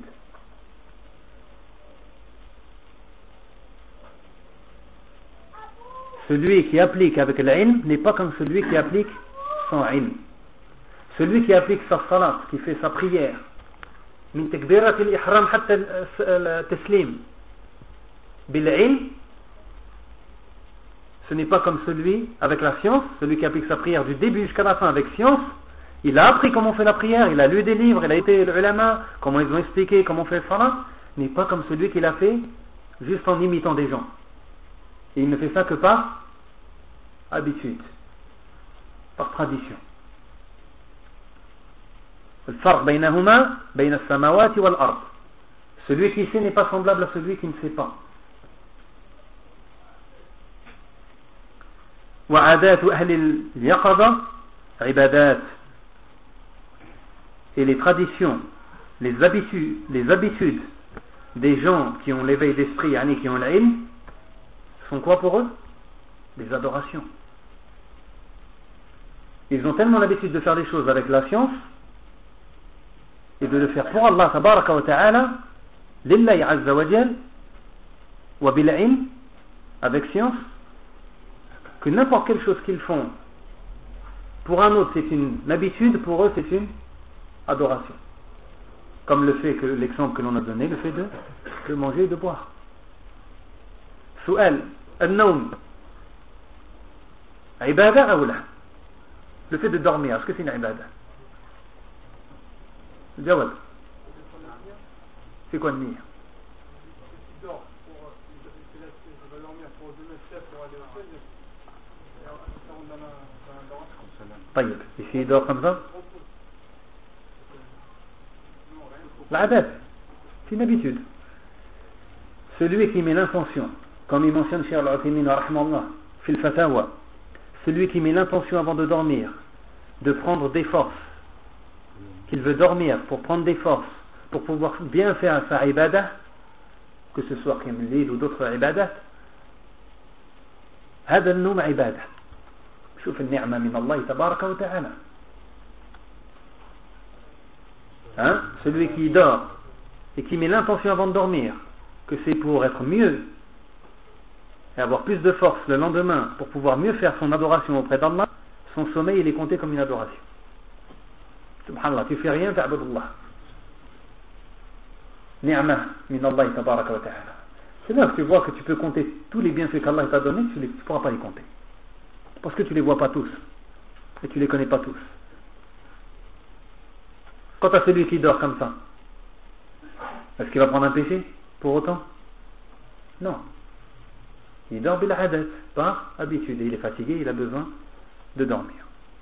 Celui qui applique avec l'ilm n'est pas comme celui qui applique sans ilm. Celui qui applique sa salat, qui fait sa prière, min takbirat al-ihram hatta al-taslim, bil-ilm, ce n'est pas comme celui avec la science, celui qui applique sa prière du début jusqu'à la fin avec science. Il a appris comment on fait la prière, il a lu des livres, il a été l'ulama, comment ils ont expliqué comment on fait le salat, n'est pas comme celui qui l'a fait juste en imitant des gens. Et il ne fait ça que par habitude, par tradition. الفرق بينهما بين السماوات والأرض. Celui qui sait n'est pas semblable à celui qui ne sait pas. وعادات أهل اليقظة عبادات. Et les traditions, les habitudes, les habitudes des gens qui ont l'éveil d'esprit, yani qui ont l'ilm, sont quoi pour eux? Des adorations. Ils ont tellement l'habitude de faire des choses avec la science et de le faire pour Allah tabaraka wa ta'ala, lillahi azza wa jal, wa bil ilm, avec science, que n'importe quelle chose qu'ils font pour un autre c'est une habitude, pour eux c'est une adoration. Comme le fait que l'exemple que l'on a donné, le fait de, de manger et de boire. Sou'al, al-nawm, ibada ou la? Le fait de dormir, est-ce que c'est une ibada? Jawad. C'est quoi le niya? طيب, ici il dort comme ça? L'adat, c'est une habitude. Celui qui met l'intention, comme il mentionne Cheikh Al-Uthaymin rahimahullah, fil fatawa, celui qui met l'intention avant de dormir, de prendre des forces, qu'il veut dormir pour prendre des forces, pour pouvoir bien faire sa ibadah, que ce soit Qiyam al-Layl ou d'autres ibadat, هذا النوم عبادة. شوف النعمة من الله تبارك وتعالى. Hein? Celui qui dort et qui met l'intention avant de dormir que c'est pour être mieux et avoir plus de force le lendemain pour pouvoir mieux faire son adoration auprès d'Allah, son sommeil il est compté comme une adoration. Subhanallah, tu fais rien, ta'bud Allah. Ni'mah min Allah tabaraka wa ta'ala. C'est là que tu vois que tu peux compter tous les bienfaits qu'Allah t'a donnés, tu ne pourras pas les compter. Parce que tu ne les vois pas tous et tu ne les connais pas tous. Quant à celui qui dort comme ça, est-ce qu'il va prendre un péché pour autant? Non. Il dort bil adat, par habitude. Il est fatigué, il a besoin de dormir.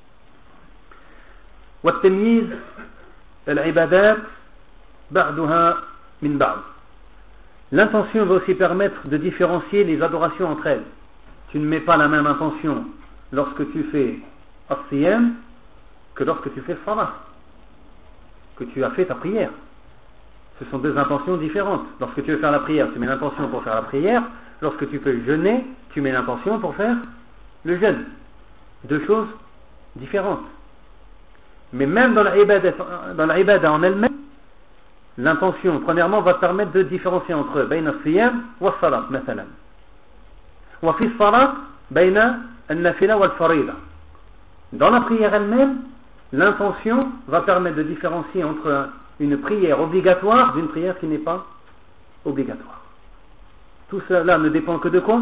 والتمييز العبادات بعضها من بعض. L'intention va aussi permettre de différencier les adorations entre elles. Tu ne mets pas la même intention lorsque tu fais as-siyam que lorsque tu fais salat, que tu as fait ta prière. Ce sont deux intentions différentes. Lorsque tu veux faire la prière, tu mets l'intention pour faire la prière. Lorsque tu peux jeûner, tu mets l'intention pour faire le jeûne. Deux choses différentes. Mais même dans l'ibada en elle-même, l'intention, premièrement, va te permettre de différencier entre بين الصيام والصلاة مثلا. وفي الصلاة بين النافلة والفريضة. Dans la prière elle-même, l'intention va permettre de différencier entre une prière obligatoire d'une prière qui n'est pas obligatoire. Tout cela ne dépend que de quoi?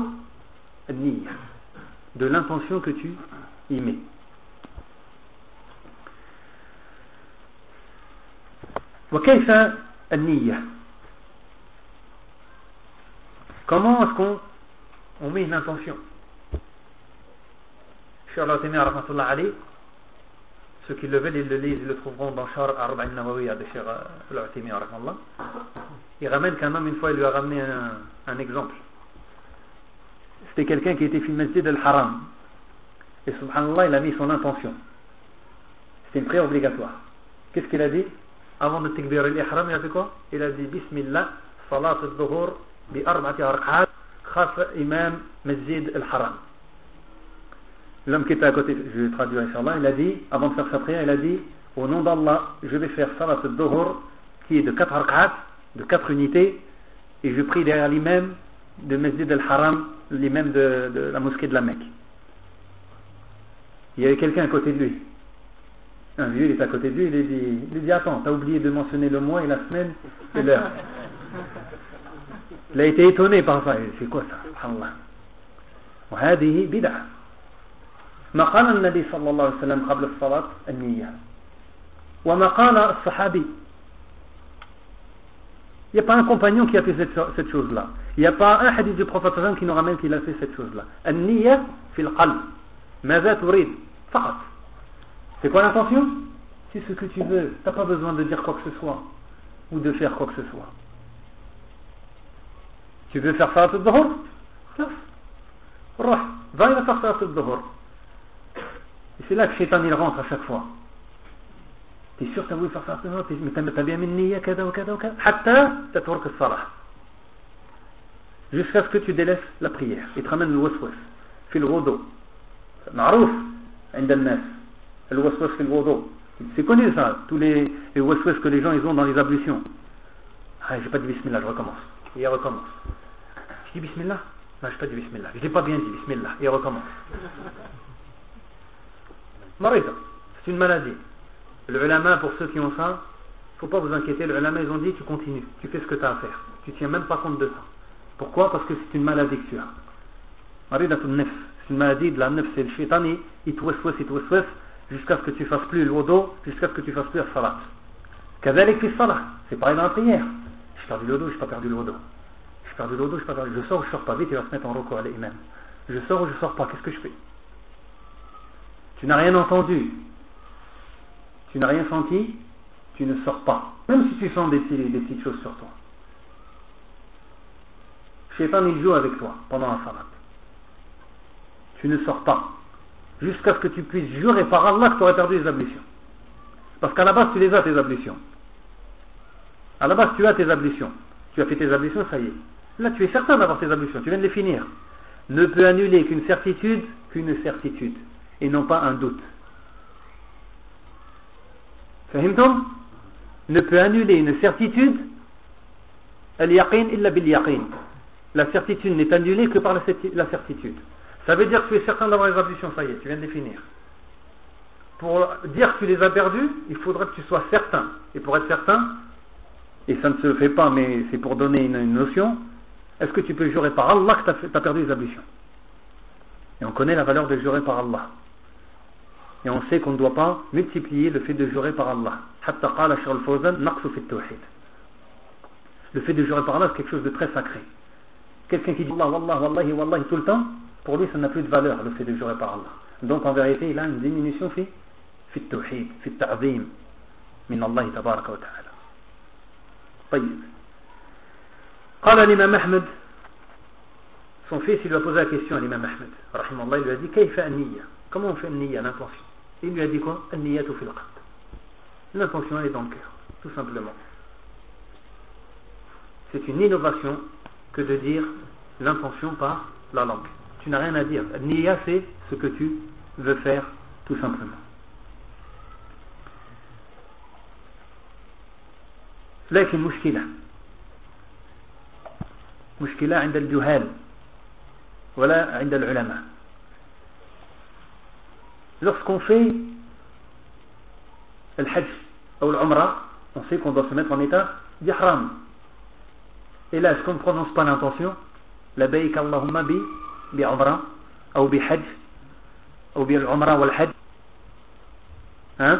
De l'intention que tu y mets. وكيف النية? Comment est-ce qu'on on met une intention? Cheikh Al-Uthaymin rahmatullah alayh, ceux qui le veulent, ils le lisent, ils le trouveront dans Sharh Arba'in Nawawiyya de Cheikh Al-Uthaymin rahmatullah. Il ramène qu'un homme, une fois, il lui a ramené un, un exemple. C'était quelqu'un qui était fil masjid al-Haram. Et subhanallah, il a mis son intention. C'était une prière obligatoire. Qu'est-ce qu'il a dit? Avant de takbir al-ihram, il a fait quoi? Il a dit Bismillah, salat al-dhuhur, bi arba'ati rak'at, khaf imam masjid al-Haram. L'homme qui était à côté, je vais traduire inchallah, il a dit, avant de faire sa prière, il a dit, au nom d'Allah, je vais faire salat al-dhuhur, qui est de quatre rak'at, de quatre unités, et je prie derrière l'imam de masjid al-Haram, l'imam de, de la mosquée de la Mecque. Il y avait quelqu'un à côté de lui. Un vieux, il est à côté de lui, il lui dit, il lui dit attends, t'as oublié de mentionner le mois et la semaine et l'heure. Il a été étonné par ça. C'est quoi ça? Subhanallah. وهذه بدعة. ما قال النبي صلى الله عليه وسلم قبل الصلاة النية، وما قال الصحابي. Il n'y a pas un compagnon qui a fait cette, cette chose-là. Il n'y a pas un hadith du prophète qui nous ramène qu'il a fait cette chose-là. An-niyya fil qalb. Maza turid. Faqat. C'est quoi l'intention? C'est ce que tu veux. Tu n'as pas besoin de dire quoi que ce soit ou de faire quoi que ce soit. Tu veux faire salat al-dhuhr? Roh, va il va faire salat al-dhuhr. Et c'est là que Shaitan il rentre à chaque fois. T'es sûr que tu as voulu faire salat al-dhuhr? Mais t'as bien mis niyya, kada wa kada wa kada. Hatta tatwurk al-salah. Jusqu'à ce que tu délaisses la prière. Il te ramène le waswas. Fi al-wudu. Ma'rouf. عند الناس. Le waswas fi al-wudu. C'est connu ça. Tous les, les waswas que les gens ils ont dans les ablutions. Ah, j'ai pas dit bismillah, je recommence. Et il recommence. Je dis bismillah? Non, je n'ai pas dit bismillah. Je n'ai pas bien dit bismillah. Et il recommence. Marida, c'est une maladie. Le ulama, pour ceux qui ont ça, il ne faut pas vous inquiéter. Le ulama, ils ont dit tu continues. Tu fais ce que tu as à faire. Tu ne tiens même pas compte de ça. Pourquoi? Parce que c'est une maladie que tu as. Marida tout nefs. C'est une maladie de la nefs. C'est le shaitan, il te waswas, il te waswas, jusqu'à ce que tu fasses plus le wudu, jusqu'à ce que tu fasses plus la salat. Kazalik fi salat. C'est pareil dans la prière. J'ai perdu le wudu, je n'ai pas perdu le wudu. Je perds de l'eau, je, perds... je sors ou je sors pas, vite il va se mettre en recours à l'imam. Je sors ou je sors pas, qu'est-ce que je fais? Tu n'as rien entendu, tu n'as rien senti, tu ne sors pas. Même si tu sens des, petits, des petites choses sur toi. Shaitan il joue avec toi pendant la salat. Tu ne sors pas. Jusqu'à ce que tu puisses jurer par Allah que tu aurais perdu les ablutions. Parce qu'à la base tu les as tes ablutions. À la base tu as tes ablutions. Tu as fait tes ablutions, ça y est. Là, tu es certain d'avoir tes ablutions, tu viens de les finir. Ne peut annuler qu'une certitude, qu'une certitude, et non pas un doute. Fahimtum? Ne peut annuler une certitude, al-yaqin illa bil-yaqin. La certitude n'est annulée que par la certitude. Ça veut dire que tu es certain d'avoir les ablutions, ça y est, tu viens de les finir. Pour dire que tu les as perdues, il faudrait que tu sois certain. Et pour être certain, et ça ne se fait pas, mais c'est pour donner une, une notion, est-ce que tu peux jurer par Allah que tu as perdu les ablutions? Et on connaît la valeur de jurer par Allah. Et on sait qu'on ne doit pas multiplier le fait de jurer par Allah. Le fait de jurer par Allah, c'est quelque chose de très sacré. Quelqu'un qui dit Allah, Wallah, Wallahi, Wallahi tout le temps, pour lui ça n'a plus de valeur, le fait de jurer par Allah. Donc en vérité, il a une diminution fi at-tawhid, fi at-ta'zim min Allah tabaraka wa ta'ala. طيب. قال l'imam Ahmed, son fils il lui a posé la question à l'imam Ahmed rahimahullah, il lui a dit كيف النية, comment on fait النية, l'intention? Il lui a dit quoi? النية في القلب. L'intention elle est dans le cœur, tout simplement. C'est une innovation que de dire l'intention par la langue. Tu n'as rien à dire. النية c'est ce que tu veux faire, tout simplement. لكن مشكلة مشكلة عند الجهال ولا عند العلماء. Lorsqu'on fait le hajj ou l'umrah, on sait qu'on doit se mettre en état d'ihram. Et là, est-ce qu'on ne prononce pas l'intention labbaik Allahumma bi bi umrah ou bi hajj ou bi l'umrah ou le hajj? Hein?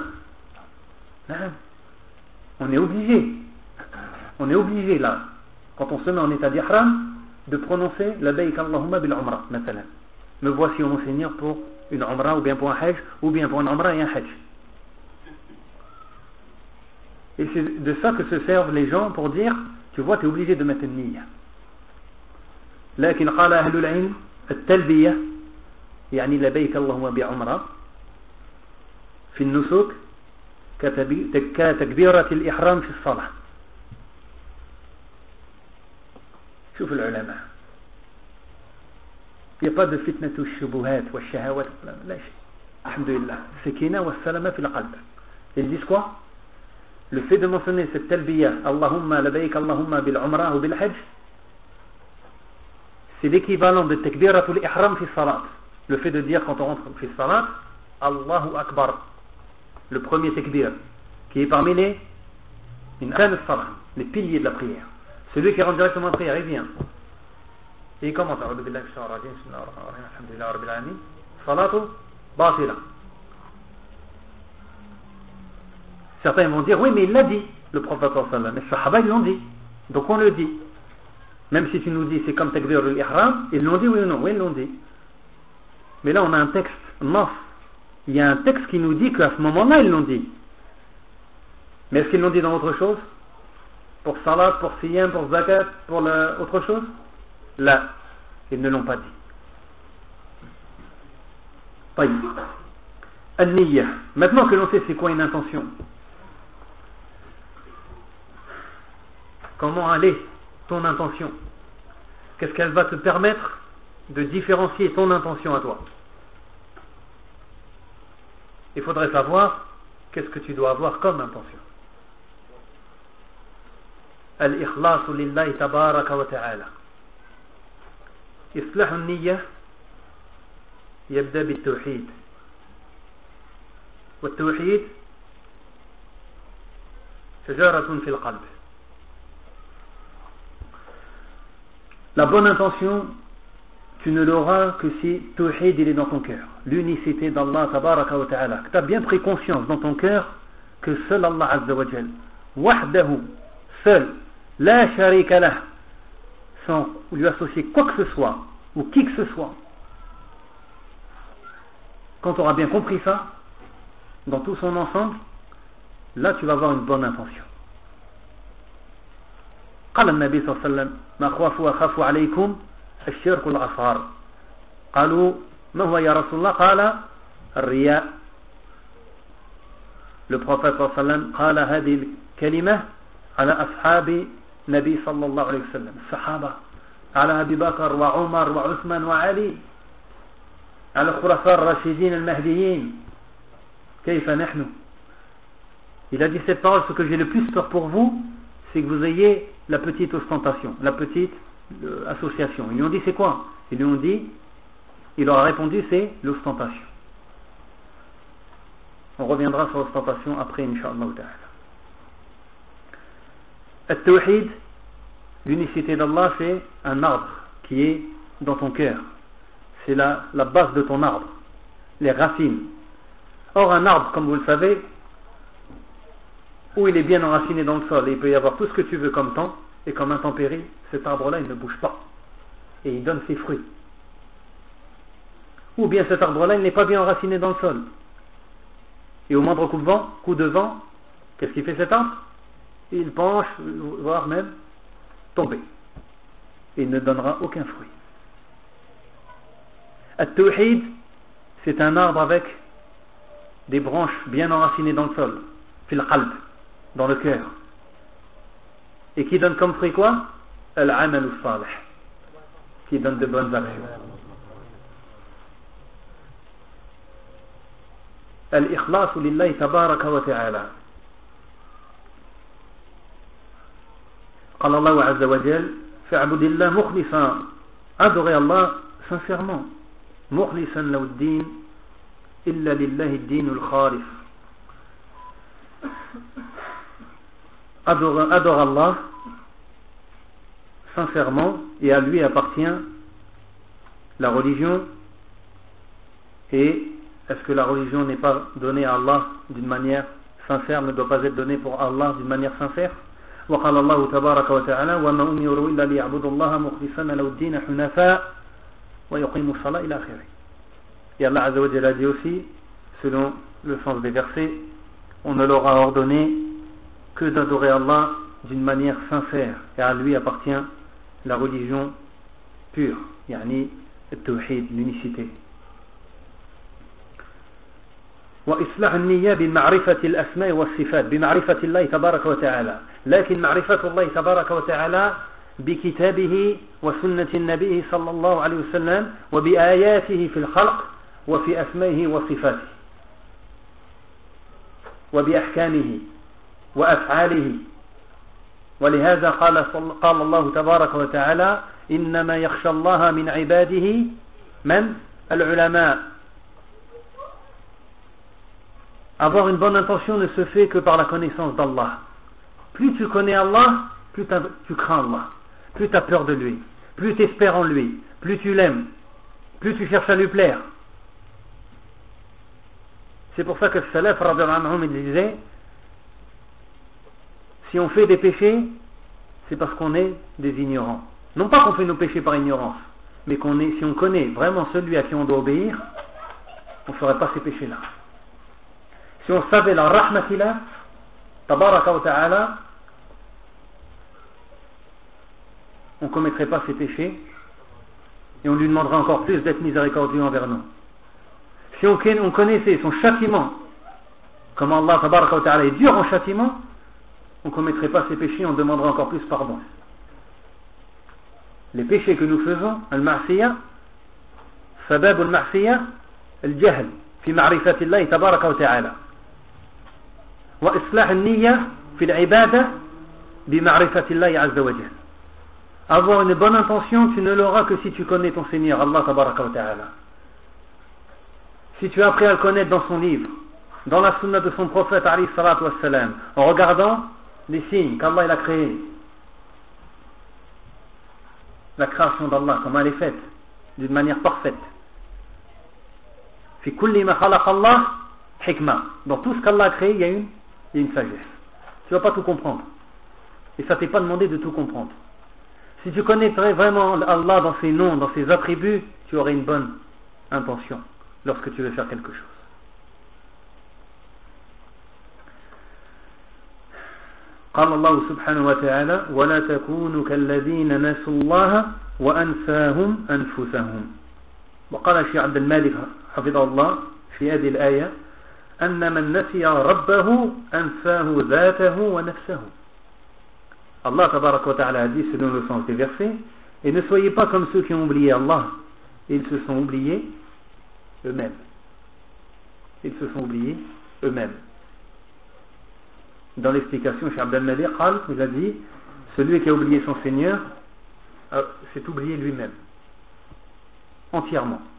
On est obligé. On est obligé là, quand on se met en état d'ihram, de prononcer labbaik Allahumma bil umrah, مثلا. Me voici, mon Seigneur, pour une umrah ou bien pour un hajj, ou bien pour une umrah et un hajj. Et c'est de ça que se servent les gens pour dire, tu vois, tu es obligé de mettre une niyya. لكن قال أهل العلم التلبية يعني لبيك اللهم بعمرة في النسك كتكبيرة الإحرام في الصلاة. شوف العلماء، il n'y a pas de fitnat al-shubuhat wa shahawat, la shay. Alhamdulillah, sakina wa salama fil qalb. Ils disent quoi? Le fait de mentionner cette talbiya, Allahumma labayk Allahumma bil umrah ou bil hajj, c'est l'équivalent de takbiratul ihram fi salat. Le fait de dire quand on rentre fi salat, Allahu Akbar, le premier takbir, qui est parmi les les piliers de la prière. Celui qui rentre directement en prière, il vient. Et il commence, A'udhu billahi minash shaitanir rajim, bismillahir rahmanir rahim, alhamdulillahi rabbil alamin, salatu batila. Certains vont dire, oui, mais il l'a dit, le prophète sallallahu alayhi wa sallam, les sahaba ils l'ont dit, donc on le dit. Même si tu nous dis, c'est comme takbir al-ihram, ils l'ont dit, oui ou non, oui, ils l'ont dit. Mais là, on a un texte, naf. Il y a un texte qui nous dit qu'à ce moment-là, ils l'ont dit. Mais est-ce qu'ils l'ont dit dans autre chose? Pour salat, pour siyam, pour zakat, pour la... autre chose? Là, ils ne l'ont pas dit. طيب. An-niyya. Maintenant que l'on sait c'est quoi une intention, comment aller ton intention, qu'est-ce qu'elle va te permettre de différencier ton intention à toi? Il faudrait savoir qu'est-ce que tu dois avoir comme intention. Al-ikhlasu lillahi tabaraka wa ta'ala. إصلاح النية يبدأ بالتوحيد والتوحيد شجرة في القلب. La bonne intention, tu ne l'auras que si Tawhid il est dans ton cœur, l'unicité d'Allah tabaraka wa ta'ala, que tu as bien pris conscience dans ton cœur que seul Allah azza wa jal, wahdahu, seul, la sharika lah, sans lui associer quoi que ce soit ou qui que ce soit. Quand tu auras bien compris ça dans tout son ensemble, là tu vas avoir une bonne intention. قال النبي صلى الله عليه وسلم ما أخاف وأخاف عليكم الشرك الأصغر قالوا ما هو يا رسول الله قال الرياء. Le prophète صلى الله عليه وسلم قال هذه الكلمة على أصحاب النبي صلى الله عليه وسلم الصحابة على أبي بكر وعمر وعثمان وعلي على الخلفاء الراشدين المهديين. كيف نحن؟ Il a dit cette parole, ce que j'ai le plus peur pour vous, c'est que vous ayez la petite ostentation, la petite euh, association. Ils lui ont dit c'est quoi? Ils lui ont dit, il leur a répondu c'est l'ostentation. On reviendra sur l'ostentation après, Inch'Allah ta'ala. At-Tawhid, l'unicité d'Allah, c'est un arbre qui est dans ton cœur. C'est la, la base de ton arbre, les racines. Or, un arbre, comme vous le savez, où il est bien enraciné dans le sol, et il peut y avoir tout ce que tu veux comme temps, et comme intempérie, cet arbre-là, il ne bouge pas. Et il donne ses fruits. Ou bien cet arbre-là, il n'est pas bien enraciné dans le sol. Et au moindre coup de vent, coup de vent, qu'est-ce qu'il fait cet arbre? Il penche, voire même tomber. Et il ne donnera aucun fruit. At-Tawhid, c'est un arbre avec des branches bien enracinées dans le sol, fil qalb, dans le cœur. Et qui donne comme fruit quoi? Al-amal al-salih, qui donne de bonnes actions. Al-ikhlasu lillahi tabaraka wa ta'ala. قال الله عز وجل فاعبد الله مخلصا, adorer Allah sincèrement, مخلصا له الدين إلا لله الدين الخالص. Adore, adore Allah sincèrement, et à lui appartient la religion. Et est-ce que la religion n'est pas donnée à Allah d'une manière sincère, ne doit pas être donnée pour Allah d'une manière sincère? وقال الله تبارك وتعالى وما أمروا إلا ليعبدوا الله مخلصين له الدين حنفاء ويقيموا الصلاة إلى آخره. Et Allah Azza wa Jalla a dit aussi, selon le sens des versets, on ne leur a ordonné que d'adorer Allah d'une manière sincère, et à lui appartient la religion pure, yani التوحيد, l'unicité. وإصلاح النية بمعرفة الأسماء والصفات, بمعرفة الله تبارك وتعالى, لكن معرفة الله تبارك وتعالى بكتابه وسنة النبي صلى الله عليه وسلم وبآياته في الخلق وفي أسمائه وصفاته وبأحكامه وأفعاله. ولهذا قال, قال الله تبارك وتعالى إنما يخشى الله من عباده من العلماء. Avoir une bonne intention ne se fait que par la connaissance d'Allah. Plus tu connais Allah, plus tu crains Allah, plus tu as peur de lui, plus tu espères en lui, plus tu l'aimes, plus tu cherches à lui plaire. C'est pour ça que le Salaf, radhiyallahu anhum, il disait, si on fait des péchés, c'est parce qu'on est des ignorants. Non pas qu'on fait nos péchés par ignorance, mais qu'on est, si on connaît vraiment celui à qui on doit obéir, on ne ferait pas ces péchés-là. Si on savait la rahmatillah, tabaraka wa ta'ala, on ne commettrait pas ces péchés et on lui demanderait encore plus d'être miséricordieux envers nous. Si on connaissait son châtiment, comme Allah tabaraka wa ta'ala est dur en châtiment, on ne commettrait pas ces péchés, on demanderait encore plus pardon. Les péchés que nous faisons, al-ma'siyah, sabab al-ma'siyah, al-jahl, fi ma'rifati Allah tabaraka wa ta'ala. Wa islah al-niyya fi al-ibadah, bi ma'rifati Allah azza wa jalla. Avoir une bonne intention, tu ne l'auras que si tu connais ton Seigneur, Allah tabaraka wa ta'ala. Si tu as appris à le connaître dans son livre, dans la sunna de son prophète, alayhi salatu wassalam, en regardant les signes qu'Allah il a créés, la création d'Allah, comment elle est faite, d'une manière parfaite. Fi kulli ma khalaqa Allah, hikma. Dans tout ce qu'Allah a créé, il y a une, il y a une sagesse. Tu ne vas pas tout comprendre. Et ça ne t'est pas demandé de tout comprendre. Si tu connaîtrais vraiment Allah dans ses noms, dans ses attributs, tu aurais une bonne intention lorsque tu veux faire quelque chose. قال الله سبحانه وتعالى ولا تكونوا كالذين نسوا الله وأنساهم أنفسهم. وقال الشيخ عبد المالك حفظه الله في هذه الآية أن من نسي ربه أنساه ذاته ونفسه. Allah tabaraka wa ta'ala a dit selon le sens des versets, et ne soyez pas comme ceux qui ont oublié Allah, ils se sont oubliés eux-mêmes. Ils se sont oubliés eux-mêmes. Dans l'explication, Cheikh Abdel Nadir il a dit, celui qui a oublié son Seigneur s'est oublié lui-même, entièrement.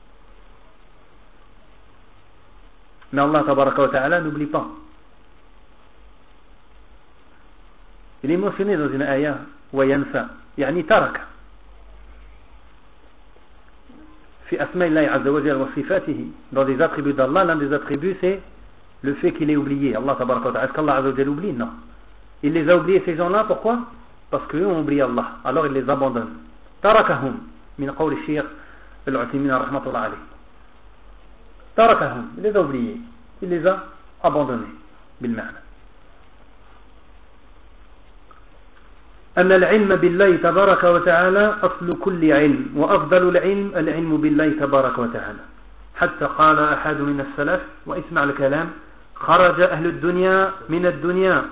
Mais Allah tabaraka wa ta'ala n'oublie pas. Il est mentionné dans une ayah, وَيَنْسَى, يعني ترك. في أسماء الله عز وجل وصفاته, dans les attributs d'Allah, l'un des attributs c'est le fait qu'il est oublié. Allah tabaraka wa ta'ala, est-ce qu'Allah azza wa jalla oublie? Non. Il les a oubliés ces gens-là, pourquoi? Parce qu'eux ont oublié Allah, alors il les abandonne. تركهم من قول الشيخ العثيمين رحمة الله عليه. تركهم, il les a oubliés, il les a abandonnés بالمعنى. أن العلم بالله تبارك وتعالى أصل كل علم وأفضل العلم العلم بالله تبارك وتعالى حتى قال أحد من السلف واسمع الكلام خرج أهل الدنيا من الدنيا.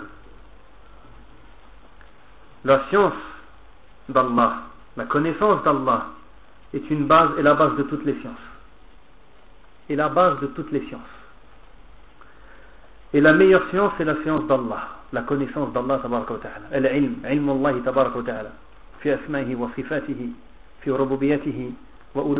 La science d'Allah, la connaissance d'Allah est une base et la base de toutes les sciences. Et la base de toutes les sciences. Et la meilleure science c'est la science d'Allah, la connaissance d'Allah tabaraka wa ta'ala. Al-ilm, ilm Allah tabaraka wa ta'ala, fi asma'ihi wa sifatihi, fi rububiyatihi,